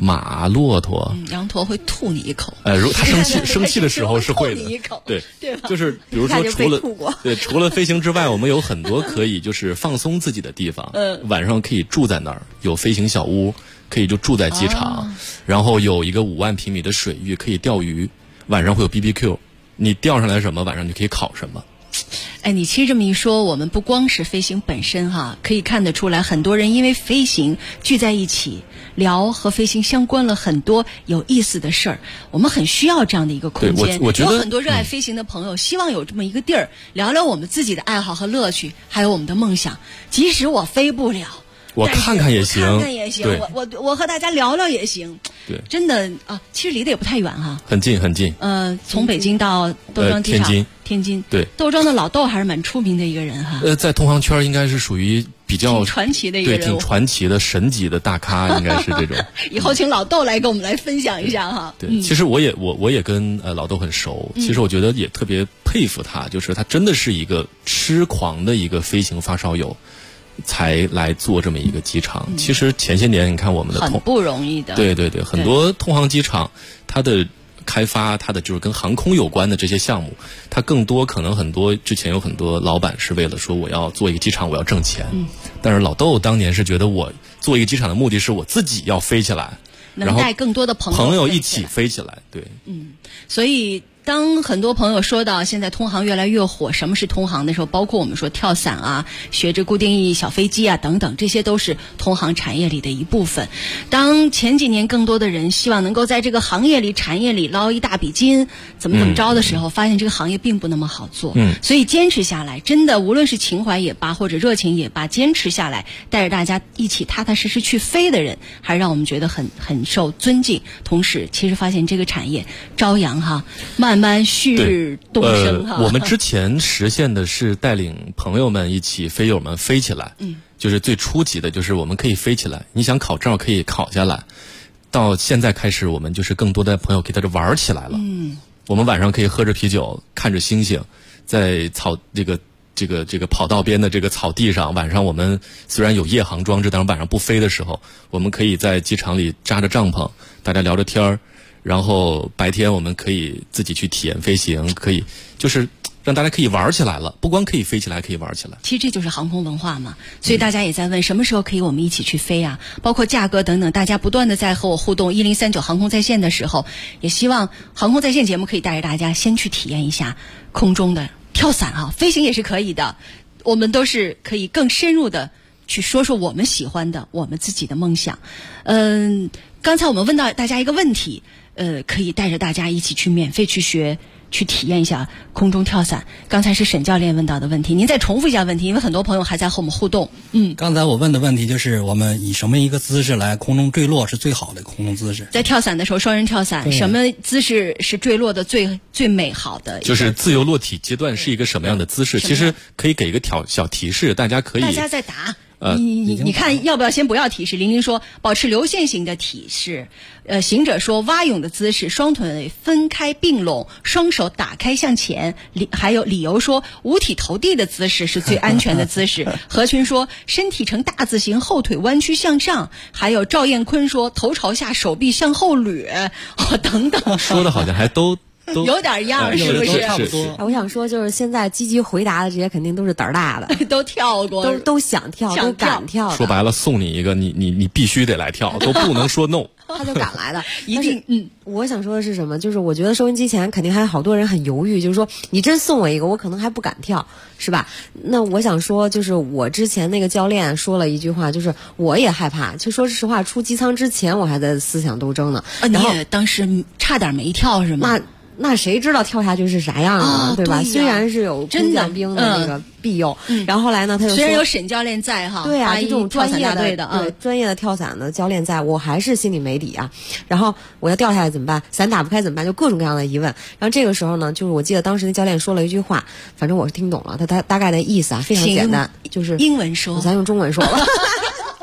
马、骆驼、 羊驼会吐你一口。 如果它生气的时候是会的，对，就是比如说除了飞行之外，我们有很多可以就是放松自己的地方。晚上可以住在那儿，有飞行小屋，可以就住在机场，然后有一个5万平米的水域可以钓鱼，晚上会有 BBQ， 你钓上来什么，晚上就可以烤什么。 你其实这么一说，我们不光是飞行本身可以看得出来，很多人因为飞行聚在一起聊和飞行相关了很多有意思的事儿。我们很需要这样的一个空间。 我觉得有很多热爱飞行的朋友，希望有这么一个地儿，聊聊我们自己的爱好和乐趣，还有我们的梦想。即使我飞不了， 我看看也行， 我和大家聊聊也行。 对， 真的其实离得也不太远很近很近。 从北京到窦庄机场，天津。 对， 窦庄的老窦还是蛮出名的一个人在同行圈应该是属于比较挺传奇的一个人物， 对，挺传奇的神级的大咖，应该是这种。 以后请老窦来跟我们来分享一下对，其实我也跟老窦很熟，其实我觉得也特别佩服他，就是他真的是一个痴狂的一个飞行发烧友。才来做这么一个机场。其实前些年你看我们的很不容易的， 对，很多通航机场它的开发，它的就是跟航空有关的这些项目，它更多可能很多之前有很多老板是为了说我要做一个机场，我要挣钱。但是老窦当年是觉得我做一个机场的目的是我自己要飞起来， 能带更多的朋友一起飞起来。对， 所以当很多朋友说到现在通航越来越火，什么是通航的时候，包括我们说跳伞学着固定翼小飞机等等，这些都是通航产业里的一部分。当前几年更多的人希望能够在这个行业里产业里捞一大笔金怎么着的时候，发现这个行业并不那么好做。所以坚持下来，真的无论是情怀也罢或者热情也罢，坚持下来带着大家一起踏踏实实去飞的人，还让我们觉得很受尊敬。同时其实发现这个产业朝阳慢慢旭日东升我们之前实现的是带领朋友们一起飞友们飞起来，就是最初级的就是我们可以飞起来，你想考照可以考下来。到现在开始我们就是更多的朋友可以在这玩起来了。我们晚上可以喝着啤酒看着星星，在这个跑道边的这个草地上，晚上我们虽然有夜航装置，但是晚上不飞的时候，我们可以在机场里扎着帐篷，大家聊着天儿，然后白天我们可以自己去体验飞行，可以就是让大家可以玩起来了，不光可以飞起来，还可以玩起来。 其实这就是航空文化嘛，所以大家也在问什么时候可以我们一起去飞包括价格等等，大家不断的在和我互动。1039航空在线的时候，也希望航空在线节目可以带着大家先去体验一下空中的跳伞飞行也是可以的。我们都是可以更深入的去说说我们喜欢的我们自己的梦想。刚才我们问到大家一个问题，可以带着大家一起去免费去学去体验一下空中跳伞。刚才是沈教练问到的问题，您再重复一下问题，因为很多朋友还在和我们互动。 刚才我问的问题就是我们以什么一个姿势来空中坠落是最好的空中姿势？ 在跳伞的时候，双人跳伞，什么姿势是坠落的最美好的？ 就是自由落体阶段是一个什么样的姿势？其实可以给一个小提示，大家在答。你看要不要先不要提示？玲玲说保持流线型的体式，行者说蛙泳的姿势，双腿分开并拢，双手打开向前。还有理由说五体投地的姿势是最安全的姿势。何群说身体呈大字形，后腿弯曲向上。还有赵艳坤说头朝下，手臂向后掠。等等， 说的好像还都有点样，是不是？ 差不多。 我想说，就是现在积极回答的这些，肯定都是胆儿大的， 都跳过， 都想跳，都敢跳。 说白了，送你一个，你必须得来跳，都不能说 no。 他就敢来的， 一定。 我想说的是什么？就是我觉得收音机前肯定还有好多人很犹豫，就是说你真送我一个，我可能还不敢跳，是吧？那我想说，就是我之前那个教练说了一句话，就是我也害怕。就说实话，出机舱之前我还在思想斗争呢。 你也当时差点没跳是吗？ 那谁知道跳下去是啥样啊？对吧？虽然是有空降兵的那个庇佑，然后后来呢，他就虽然有沈教练在对啊，这种专业的专业的跳伞的教练在，我还是心里没底啊。然后我要掉下来怎么办？伞打不开怎么办？就各种各样的疑问。然后这个时候呢，就是我记得当时那教练说了一句话，反正我是听懂了，他大概的意思非常简单，就是英文说， 咱用中文说吧。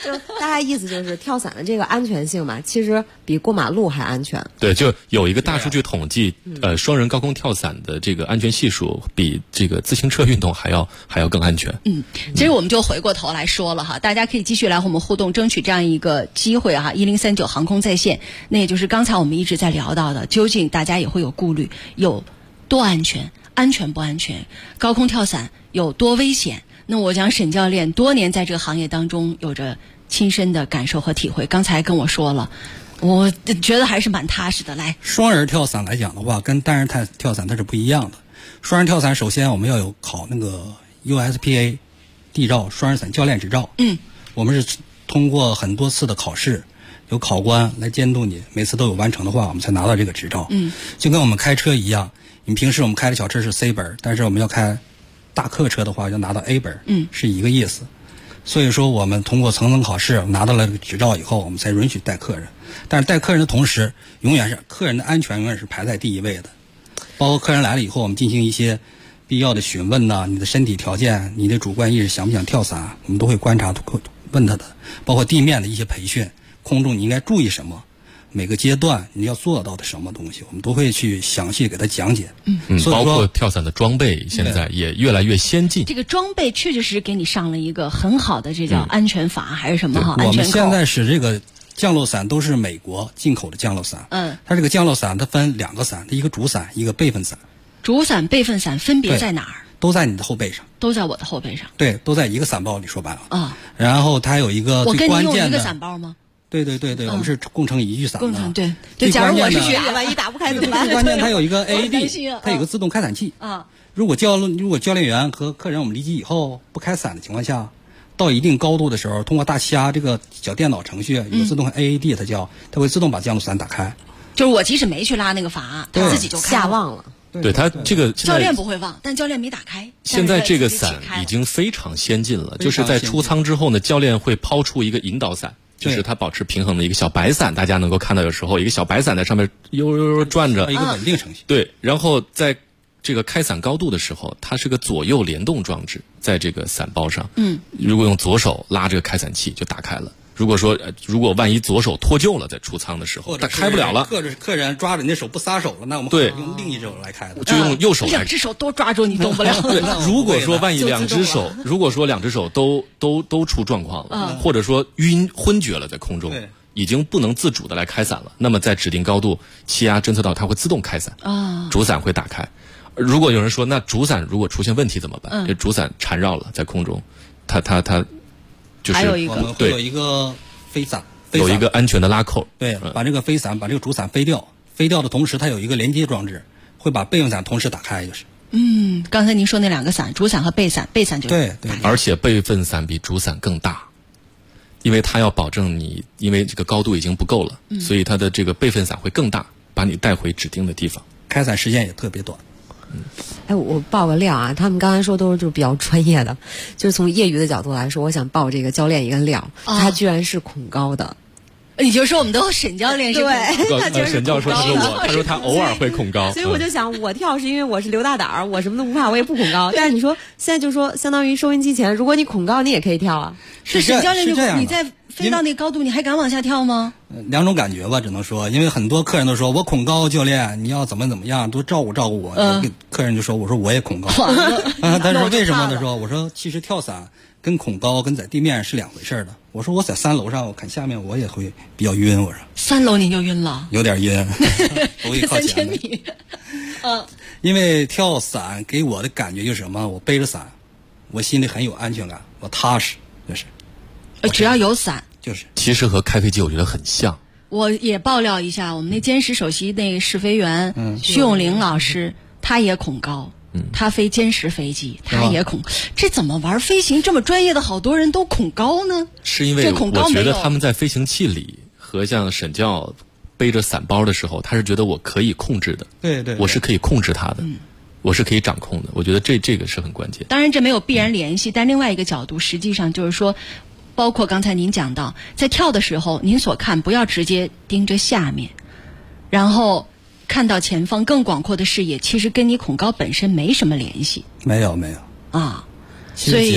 就大概意思就是跳伞的这个安全性嘛，其实比过马路还安全。 对，就有一个大数据统计，双人高空跳伞的这个安全系数比这个自行车运动还要更安全。 其实我们就回过头来说了哈，大家可以继续来和我们互动，争取这样一个机会哈。1039航空在线，那也就是刚才我们一直在聊到的，究竟大家也会有顾虑，有多安全，安全不安全？高空跳伞有多危险？那我讲沈教练多年在这个行业当中有着亲身的感受和体会，刚才跟我说了，我觉得还是蛮踏实的。来， 双人跳伞来讲的话，跟单人跳伞它是不一样的。双人跳伞首先我们要有考那个 USPA 地照双人伞教练执照。我们是通过很多次的考试，有考官来监督你，每次都有完成的话，我们才拿到这个执照。就跟我们开车一样，你平时我们开的小车是 C 本，但是我们要开大客车的话要拿到 A 本，是一个意思。所以说我们通过层层考试拿到了这个执照以后，我们才允许带客人。但是带客人的同时，永远是客人的安全永远是排在第一位的。包括客人来了以后，我们进行一些必要的询问呐，你的身体条件，你的主观意识想不想跳伞，我们都会观察问他的。包括地面的一些培训，空中你应该注意什么，每个阶段你要做到的什么东西，我们都会去详细给他讲解。 包括跳伞的装备现在也越来越先进。 这个装备确实是给你上了一个很好的，这叫安全法还是什么哈？ 我们现在使这个降落伞都是美国进口的降落伞。它这个降落伞它分两个伞，一个主伞，一个备份伞。 主伞、备份伞分别在哪儿？ 都在你的后背上。 都在我的后背上。 对，都在一个伞包里，说白了。然后它有一个最关键的。 我跟你用一个伞包吗？ 对，我们是共乘一具伞的。 对，假如我是学员，万一打不开怎么办？ 最关键它有一个 AED， 它有个自动开伞器。如果教练员和客人我们离机以后不开伞的情况下，到一定高度的时候，通过大气压这个小电脑程序有个自动 AED， 它会自动把降落伞打开。 就是我即使没去拉那个阀，它自己就开。 下忘了。 对，它这个教练不会忘，但教练没打开。 现在这个伞已经非常先进了，就是在出舱之后呢，教练会抛出一个引导伞，就是它保持平衡的一个小白伞，大家能够看到有时候一个小白伞在上面悠转着， 一个稳定程序。 对，然后在这个开伞高度的时候，它是个左右联动装置，在这个伞包上。如果用左手拉这个开伞器就打开了。如果万一左手脱臼了，在出舱的时候，它开不了了。 客人抓着你的手不撒手了，那我们会用另一只手来开的， 就用右手来。 两只手都抓住你动不了。 如果说万一两只手都出状况了，或者说昏厥了，在空中已经不能自主的来开伞了，那么在指定高度气压侦测到，它会自动开伞，主伞会打开。如果有人说，那主伞如果出现问题怎么办？这主伞缠绕了在空中，它就是还有一个我们会有一个飞伞， 有一个安全的拉扣。 对，把这个飞伞，把这个主伞飞掉的同时，它有一个连接装置，会把备用伞同时打开，就是。 刚才您说那两个伞，主伞和备伞就对， 而且备份伞比主伞更大，因为它要保证你，因为这个高度已经不够了，所以它的这个备份伞会更大，把你带回指定的地方。 开伞时间也特别短。 我爆个料啊！他们刚才说都是比较专业的，就是从业余的角度来说，我想爆这个教练一个料，他居然是恐高的。 也就是说，我们的沈教练是对，他居然是沈教授说他说他偶尔会恐高， 所以我就想，我跳是因为我是刘大胆儿，我什么都不怕，我也不恐高。但是你说现在就说，相当于收音机前，如果你恐高，你也可以跳啊。 是沈教练你在飞到那高度，你还敢往下跳吗？ 两种感觉吧，只能说，因为很多客人都说我恐高，教练你要怎么样，多照顾我。客人就说，我说我也恐高。他说为什么？他说我说其实跳伞跟恐高跟在地面是两回事的。我说我在3楼上，我看下面我也会比较晕。我说 3楼你就晕了？ 有点晕，我会靠 3000 前米。 因为跳伞给我的感觉就是什么？我背着伞，我心里很有安全感，我踏实，就是。 只要有伞， 就是其实和开飞机我觉得很像。 我也爆料一下，我们那歼10首席那个试飞员徐永玲老师，他也恐高，他飞歼10飞机，他也恐。这怎么玩飞行这么专业的好多人都恐高呢？ 是因为我觉得他们在飞行器里和像沈教背着伞包的时候，他是觉得我可以控制的， 对， 我是可以控制它的。我是可以掌控的，我觉得这个是很关键。 当然，这没有必然联系，但另外一个角度，实际上就是说，包括刚才您讲到，在跳的时候，您所看不要直接盯着下面，然后看到前方更广阔的视野，其实跟你恐高本身没什么联系。 没有啊， 所以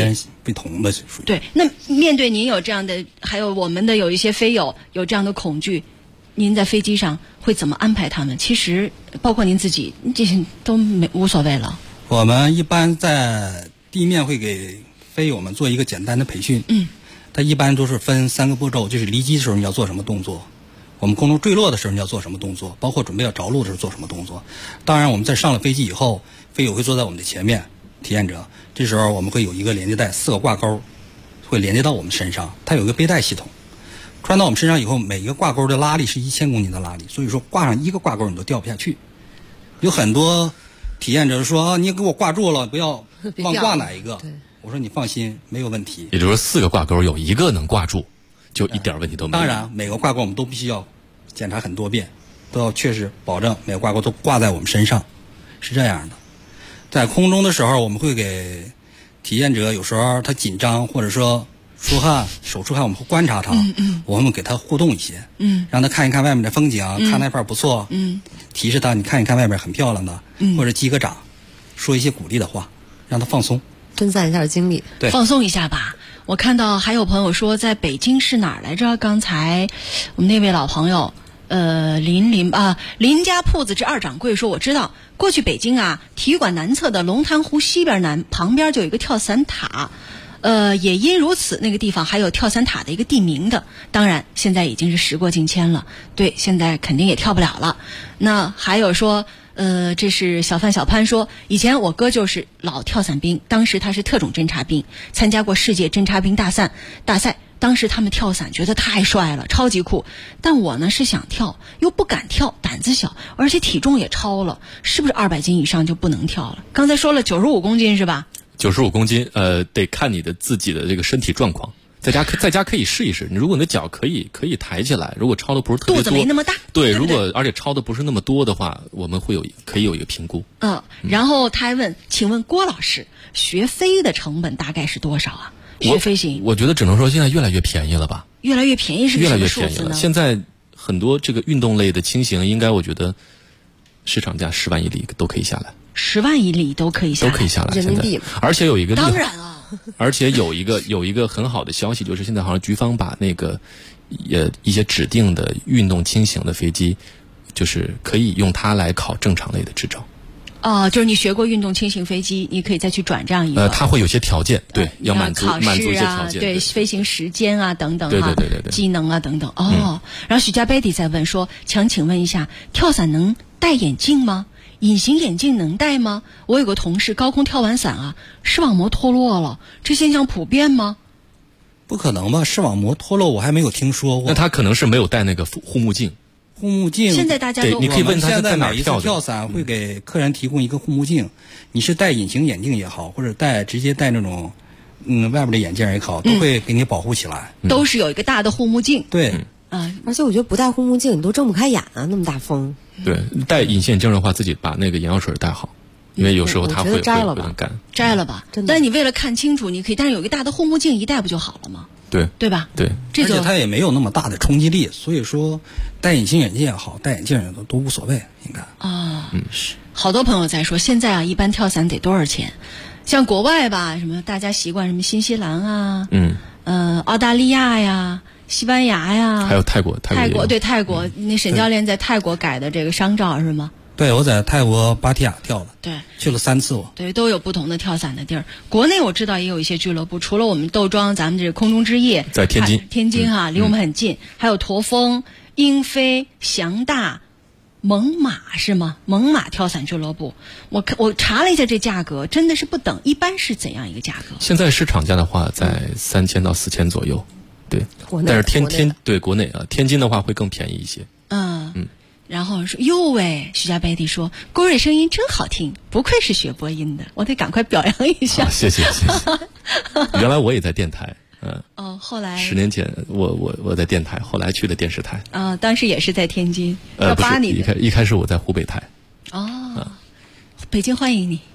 不同的属于。 对，那面对您有这样的，还有我们的有一些飞友有这样的恐惧，您在飞机上会怎么安排他们？其实包括您自己，这些都无所谓了。 我们一般在地面会给飞友们做一个简单的培训。它一般都是分3个步骤，就是离机的时候你要做什么动作，我们空中坠落的时候你要做什么动作，包括准备要着陆的时候做什么动作。当然我们在上了飞机以后，飞友会坐在我们的前面，体验者这时候我们会有一个连接带，4个挂钩会连接到我们身上，它有一个背带系统，穿到我们身上以后，每一个挂钩的拉力是1000公斤的拉力，所以说挂上一个挂钩你都掉不下去。有很多体验者说你给我挂住了，不要忘挂哪一个。我说你放心，没有问题。 也就是说4个挂钩有1个能挂住，就一点问题都没有。 当然每个挂钩我们都必须要检查很多遍，都要确实保证每个挂钩都挂在我们身上，是这样的。在空中的时候，我们会给体验者，有时候他紧张或者说出汗、手出汗，我们会观察他，我们给他互动一些，让他看一看外面的风景，看那块不错，提示他你看一看外面很漂亮的，或者击个掌，说一些鼓励的话，让他放松， 分散一下精力， 对， 放松一下吧。我看到还有朋友说，在北京是哪儿来着？刚才我们那位老朋友。林家铺子之2掌柜说，我知道过去北京啊，体育馆南侧的龙潭湖西边旁边就有一个跳伞塔，也因如此，那个地方还有跳伞塔的一个地名的。当然现在已经是时过境迁了，对，现在肯定也跳不了了。那还有说这是小范小潘说，以前我哥就是老跳伞兵，当时他是特种侦察兵，参加过世界侦察兵大赛，当时他们跳伞觉得太帅了，超级酷，但我呢是想跳又不敢跳，胆子小，而且体重也超了，是不是200斤以上就不能跳了？刚才说了95公斤是吧 ？95公斤，得看你的自己的这个身体状况。在家可以试一试，你如果你的脚可以抬起来，如果超的不是特别多， 肚子没那么大， 对，如果而且超的不是那么多的话，我们可以有一个评估。 然后他还问，请问郭老师，学飞的成本大概是多少啊？学飞行， 我觉得只能说现在越来越便宜了吧？ 越来越便宜是越来越便宜了。现在很多这个运动类的轻型，应该我觉得市场价10万一里都可以下来。 10万一里都可以下来， 都可以下来。 人民币， 而且有一个当然啊， 而且有一个很好的消息，就是现在好像局方把那个一些指定的运动轻型的飞机，就是可以用它来考正常类的执照。 就是你学过运动轻型飞机，你可以再去转这样一个。 它会有些条件，对，要满足一些条件， 对，飞行时间啊等等， 对， 机能啊等等。然后许家贝蒂在问说，请问一下，跳伞能戴眼镜吗？隐形眼镜能戴吗？我有个同事高空跳完伞啊，视网膜脱落了，这现象普遍吗？ 不可能吧，视网膜脱落我还没有听说过。 那他可能是没有戴那个护目镜。 护目镜现在大家都， 你可以问他是在哪每一次跳伞会给客人提供一个护目镜，你是戴隐形眼镜也好，或者直接戴那种外边的眼镜也好，都会给你保护起来。 都是有一个大的护目镜。 对， 而且我觉得不戴护目镜你都睁不开眼啊，那么大风。 对，戴隐形眼镜的话，自己把那个眼药水带好，因为有时候它会摘了吧， 摘了吧。但你为了看清楚，你可以，但是有一个大的护目镜一戴不就好了吗？对吧？ 对， 而且它也没有那么大的冲击力，所以说戴隐形眼镜也好，戴眼镜也都无所谓，应该。 好多朋友在说，现在啊，一般跳伞得多少钱？像国外吧，什么大家习惯什么新西兰啊，澳大利亚呀、西班牙呀， 还有泰国， 对泰国，那沈教练在泰国改的这个商照是吗？ 对，我在泰国芭提雅跳了， 对， 去了3次我。 对，都有不同的跳伞的地儿。国内我知道也有一些俱乐部，除了我们窦庄，咱们这个空中之夜在天津哈，离我们很近，还有驼峰、英飞、祥大、猛犸是吗？猛犸跳伞俱乐部，我查了一下这价格，真的是不等。一般是怎样一个价格？ 现在市场价的话，在3000到4000左右，对。但是国内啊，天津的话会更便宜一些。 然后说哟喂，徐家贝蒂说郭瑞声音真好听，不愧是学播音的，我得赶快表扬一下。 谢谢。原来我也在电台， 后来 10年前我在电台，后来去的电视台。 当时也是在天津。 不是，一开始我在湖北台。 北京欢迎你。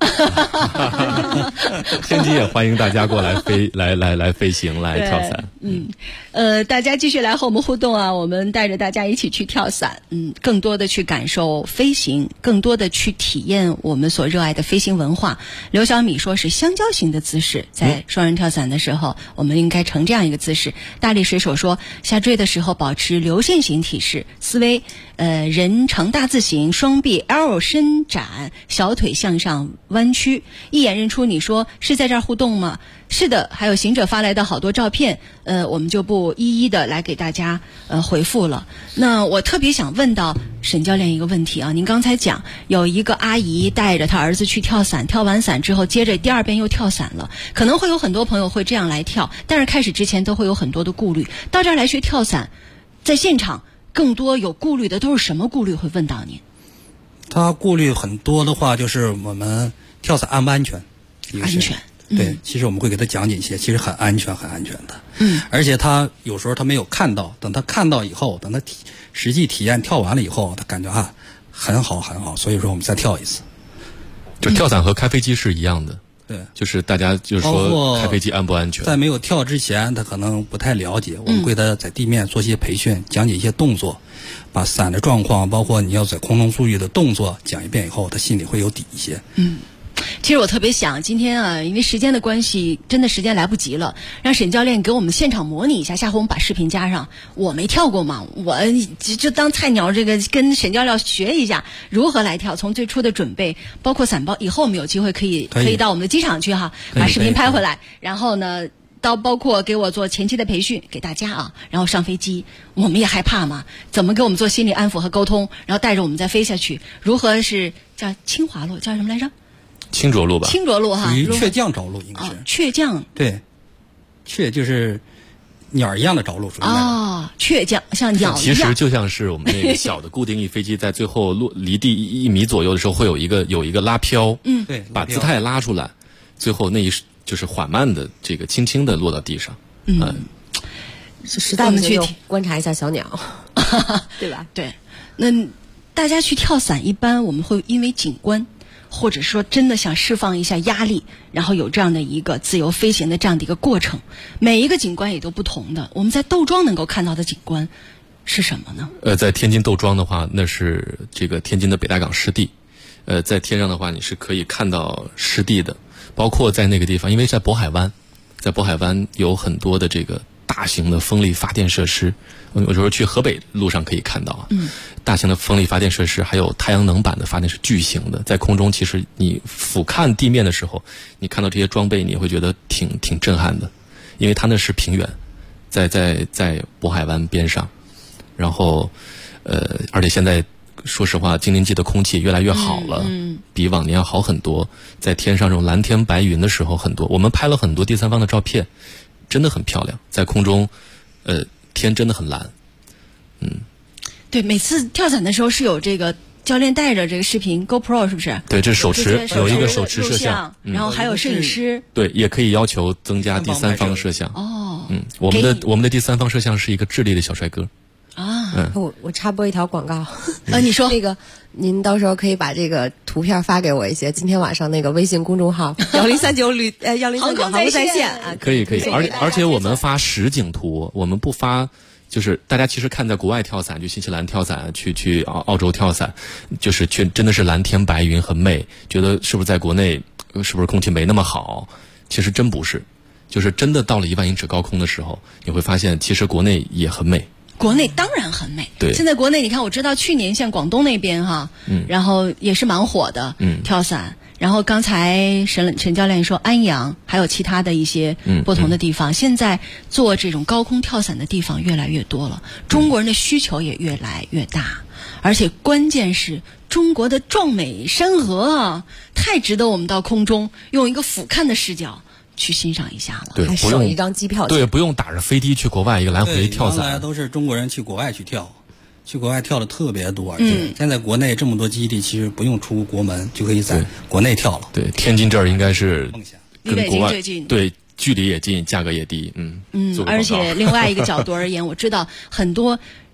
天津也欢迎大家过来来飞行来跳伞。 大家继续来和我们互动啊，我们带着大家一起去跳伞，更多的去感受飞行，更多的去体验我们所热爱的飞行文化。刘小米说是香蕉型的姿势，在双人跳伞的时候，我们应该呈这样一个姿势。大力水手说下坠的时候保持流线型体式，思维人呈大字形，双臂 L 伸展，小腿向上弯曲。一眼认出你说是在这儿互动吗？是的，还有行者发来的好多照片，我们就不一一的来给大家回复了。那我特别想问到沈教练一个问题啊，您刚才讲有一个阿姨带着她儿子去跳伞，跳完伞之后接着第二遍又跳伞了，可能会有很多朋友会这样来跳，但是开始之前都会有很多的顾虑。到这儿来学跳伞，在现场更多有顾虑的都是什么顾虑会问到您？ 他顾虑很多的话，就是我们跳伞安不安全？ 安全。 对，其实我们会给他讲解一些，其实很安全的。而且他有时候他没有看到，等他看到以后，等他实际体验跳完了以后，他感觉很好，所以说我们再跳一次。 就跳伞和开飞机是一样的。 对， 就是大家就是说开飞机安不安全？ 在没有跳之前，他可能不太了解，我们会给他在地面做些培训，讲解一些动作，把伞的状况，包括你要在空中注意的动作讲一遍以后，他心里会有底一些。 其实我特别想今天啊，因为时间的关系，真的时间来不及了，让沈教练给我们现场模拟一下，下回我们把视频加上。我没跳过嘛，我就当菜鸟，这个跟沈教练学一下如何来跳，从最初的准备，包括伞包，以后我们有机会可以到我们的机场去哈，把视频拍回来，然后呢到包括给我做前期的培训给大家啊，然后上飞机，我们也害怕嘛，怎么给我们做心理安抚和沟通，然后带着我们再飞下去，如何是叫轻滑落，叫什么来着？ 轻着陆吧， 轻着陆哈， 属于雀降着陆，应该是雀降。 对，雀就是鸟一样的着陆，属于雀降像鸟一样。 其实就像是我们那个小的固定翼飞机，在最后离地1米左右的时候，会有一个拉漂， 对， 把姿态拉出来，最后那就是缓慢的这个轻轻的落到地上。 实在不行就观察一下小鸟，对吧？ 对，那大家去跳伞，一般我们会因为景观，或者说真的想释放一下压力，然后有这样的一个自由飞行的这样的一个过程。每一个景观也都不同的，我们在窦庄能够看到的景观是什么呢？ 在天津窦庄的话，那是这个天津的北大港湿地。在天上的话，你是可以看到湿地的，包括在那个地方，因为在渤海湾有很多的这个大型的风力发电设施。我说去河北路上可以看到啊，大型的风力发电设施，还有太阳能板的发电是巨型的，在空中其实你俯瞰地面的时候，你看到这些装备，你会觉得挺震撼的，因为它那是平原，在渤海湾边上，然后而且现在说实话，京津冀的空气越来越好了，比往年好很多，在天上这种蓝天白云的时候很多，我们拍了很多第三方的照片，真的很漂亮，在空中天真的很蓝。 对，每次跳伞的时候是有这个教练带着这个视频 GoPro 是不是？ 对，这是手持，有一个手持摄像， 然后还有摄影师。 对，也可以要求增加第三方摄像。我们的第三方摄像是一个智利的小帅哥。 我插播一条广告。 你说那个，您到时候可以把这个图片发给我一些。今天晚上那个微信公众号1039航空在线啊， 可以。而且我们发实景图，我们不发。就是大家其实看在国外跳伞，去新西兰跳伞，去澳洲跳伞，就是真的是蓝天白云很美，觉得是不是在国内是不是空气没那么好？其实真不是，就是真的到了1万英尺高空的时候，你会发现其实国内也很美。 国内当然很美。 对， 现在国内你看，我知道去年像广东那边哈，然后也是蛮火的，跳伞。然后刚才沈教练说安阳还有其他的一些不同的地方，现在做这种高空跳伞的地方越来越多了，中国人的需求也越来越大，而且关键是中国的壮美山河啊，太值得我们到空中用一个俯瞰的视角去欣赏一下了。 对， 还省一张机票钱。 对，不用打着飞的去国外一个来回跳伞。 原来都是中国人去国外去跳。去国外跳的特别多，而且现在国内这么多基地，其实不用出国门就可以在国内跳了。 对，天津这儿应该是跟国外最近， 对，距离也近，价格也低。 而且另外一个角度而言，我知道很多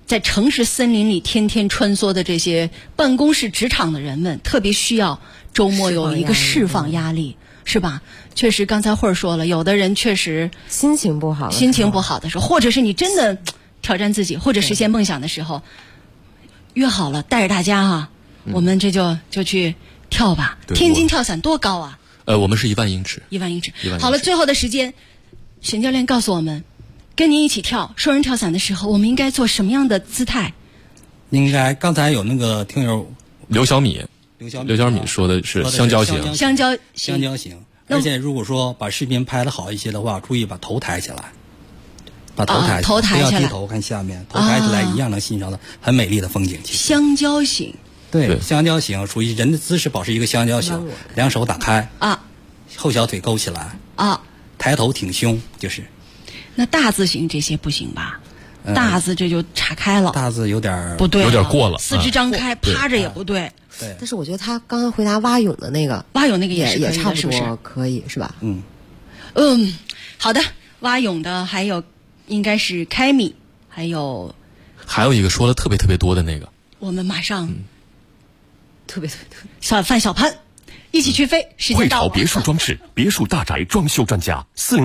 在城市森林里天天穿梭的这些办公室职场的人们，特别需要周末有一个释放压力，是吧？确实，刚才慧儿说了，有的人确实心情不好的时候，或者是你真的挑战自己或者实现梦想的时候，约好了带着大家哈，我们这就去跳吧。天津跳伞多高啊？ 我们是1万英尺。 1万英尺。好了，最后的时间，沈教练告诉我们，跟您一起跳双人跳伞的时候，我们应该做什么样的姿态？ 应该刚才有那个听友刘小米说的是香蕉型。 香蕉型。而且如果说把视频拍得好一些的话，注意把头抬起来，把头抬起来，不要低头看下面，头抬起来一样能欣赏到很美丽的风景。 香蕉型。 对，香蕉型属于人的姿势保持一个香蕉型，两手打开啊， 后小腿勾起来啊， 抬头挺胸就是。 那大字型这些不行吧？大字这就岔开了。 大字有点不对， 有点过了。 四肢张开，趴着也不对。 对。 但是我觉得他刚刚回答蛙泳的那个，也差不多可以是吧？ 好的，蛙泳的还有应该是开米，还有一个说了特别特别多的那个， 我们马上特别范小潘一起去飞。 汇潮别墅装饰，别墅大宅装修专家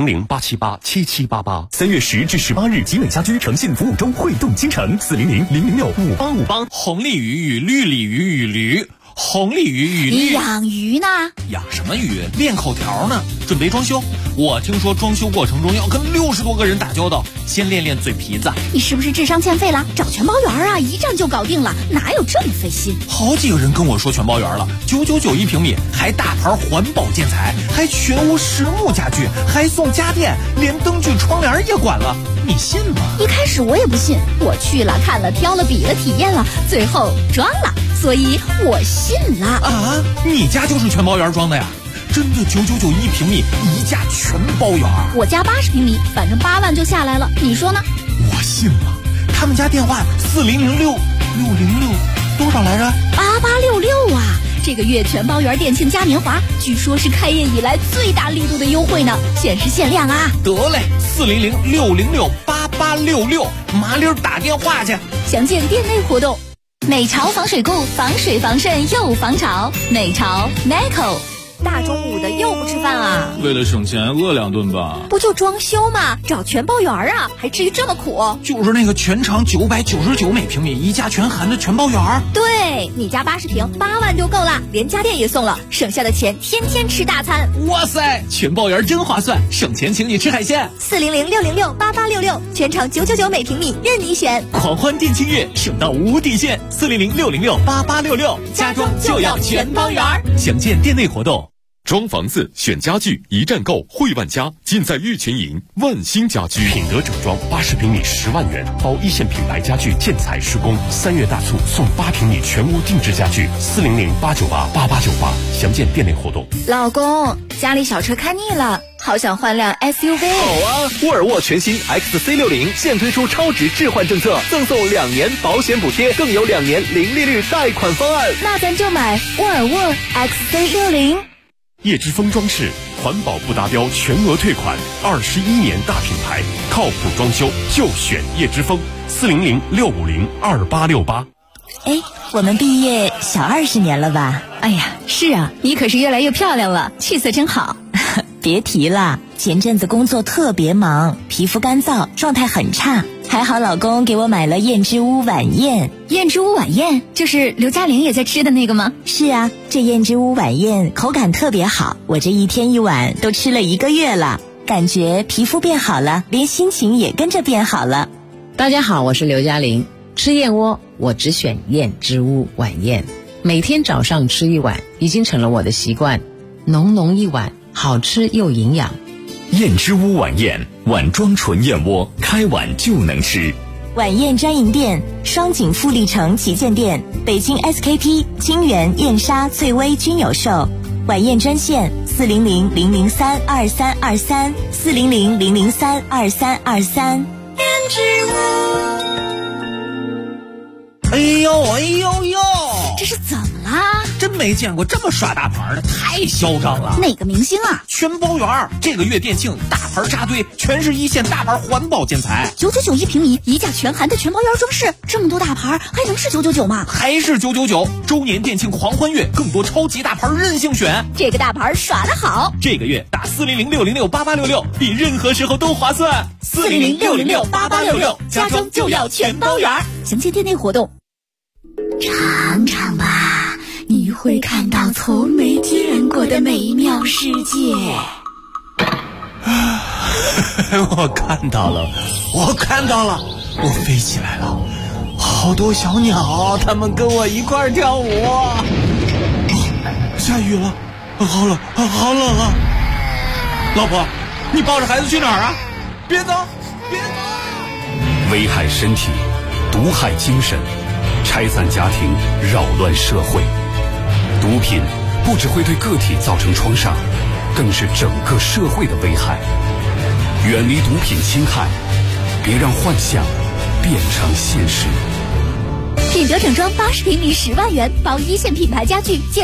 ，400-878-7788。3月10至18日，吉美家居诚信服务中汇动京城，400-006-5858。 红鲤鱼与绿鲤鱼与驴。红鲤鱼与绿， 你养鱼呢？ 养什么鱼？练口条呢。准备装修，我听说装修过程中要跟60多个人打交道，先练练嘴皮子。 你是不是智商欠费了？找全包圆啊，一站就搞定了，哪有这么费心？ 好几个人跟我说全包圆了，999一平米，还大牌环保建材，还全屋实木家具，还送家电，连灯具窗帘也管了，你信吗？ 一开始我也不信，我去了看了挑了比了体验了，最后装了，所以我信了啊！你家就是全包圆装的呀？真的999一平米，一价全包圆。 我家80平米，反正8万就下来了，你说呢？ 我信了。他们家电话4006606多少来着 ？8866啊！这个月全包圆店庆嘉年华，据说是开业以来最大力度的优惠呢，限时限量啊！ 得嘞，400668866，麻溜打电话去。 详见店内活动。美潮防水固，防水防渗又防潮。美潮 Nico。大中午的又不吃饭啊？ 为了省钱饿2顿吧。 不就装修吗？找全包圆啊，还至于这么苦？ 就是那个全长999每平米，一价全含的全包圆。 对，你家80平8万就够了，连家电也送了，省下的钱天天吃大餐。 哇塞，全包圆真划算，省钱请你吃海鲜。 400-606-8866，全长999每平米，任你选。 狂欢店庆月，省到无底线。400-606-8866，家装就要全包圆。详见店内活动。 装房子选家具，一站购汇万家，尽在玉泉营万兴家居。品德整装80平米10万元，包一线品牌家具建材施工。3月大促送8平米全屋定制家具，400-898-8898。详见店内活动。 老公，家里小车开腻了，好想换辆 SUV。 好啊，沃尔沃全新 XC60现推出超值置换政策，赠送2年保险补贴，更有2年零利率贷款方案。 那咱就买沃尔沃 XC60。 叶之峰装饰，环保不达标全额退款，21年大品牌，靠谱装修就选叶之峰，400-650-2868。 哎，我们毕业小20年了吧？ 哎呀，是啊，你可是越来越漂亮了，气色真好。 别提了，前阵子工作特别忙，皮肤干燥，状态很差。还好老公给我买了燕之屋晚宴。 燕之屋晚宴就是刘嘉玲也在吃的那个吗？ 是啊，这燕之屋晚宴口感特别好，我这一天一碗都吃了1个月了，感觉皮肤变好了，连心情也跟着变好了。 大家好，我是刘嘉玲。吃燕窝我只选燕之屋晚宴，每天早上吃1碗已经成了我的习惯，浓浓一碗，好吃又营养。 燕之屋晚宴，碗装纯燕窝，开碗就能吃。 晚宴专营店：双井富力城旗舰店、北京 SKP、金源、燕莎、翠微均有售。晚宴专线：400-003-2323，400-003-2323。 燕之屋。 哎呦哎呦呦！ 这是怎么啦？ 真没没见过这么耍大牌的，太嚣张了。 哪个明星啊？ 全包圆，这个月店庆大牌扎堆，全是一线大牌环保建材 ，999一平米，一价全含的全包圆装饰，这么多大牌还能是999吗？ 还是999。周年店庆狂欢月，更多超级大牌任性选， 这个大牌耍得好。 这个月打400-606-8866，比任何时候都划算。 400-606-8866，家装就要全包圆。详情店内活动。尝尝吧，你会看到从没见过的美妙世界。 我看到了，我飞起来了，好多小鸟，它们跟我一块儿跳舞。下雨了，好冷啊！老婆，你抱着孩子去哪儿啊？别走！ 危害身体，毒害精神，拆散家庭，扰乱社会。毒品不只会对个体造成创伤，更是整个社会的危害。远离毒品侵害，别让幻想变成现实。 品德整装80平米10万元，包一线品牌家具。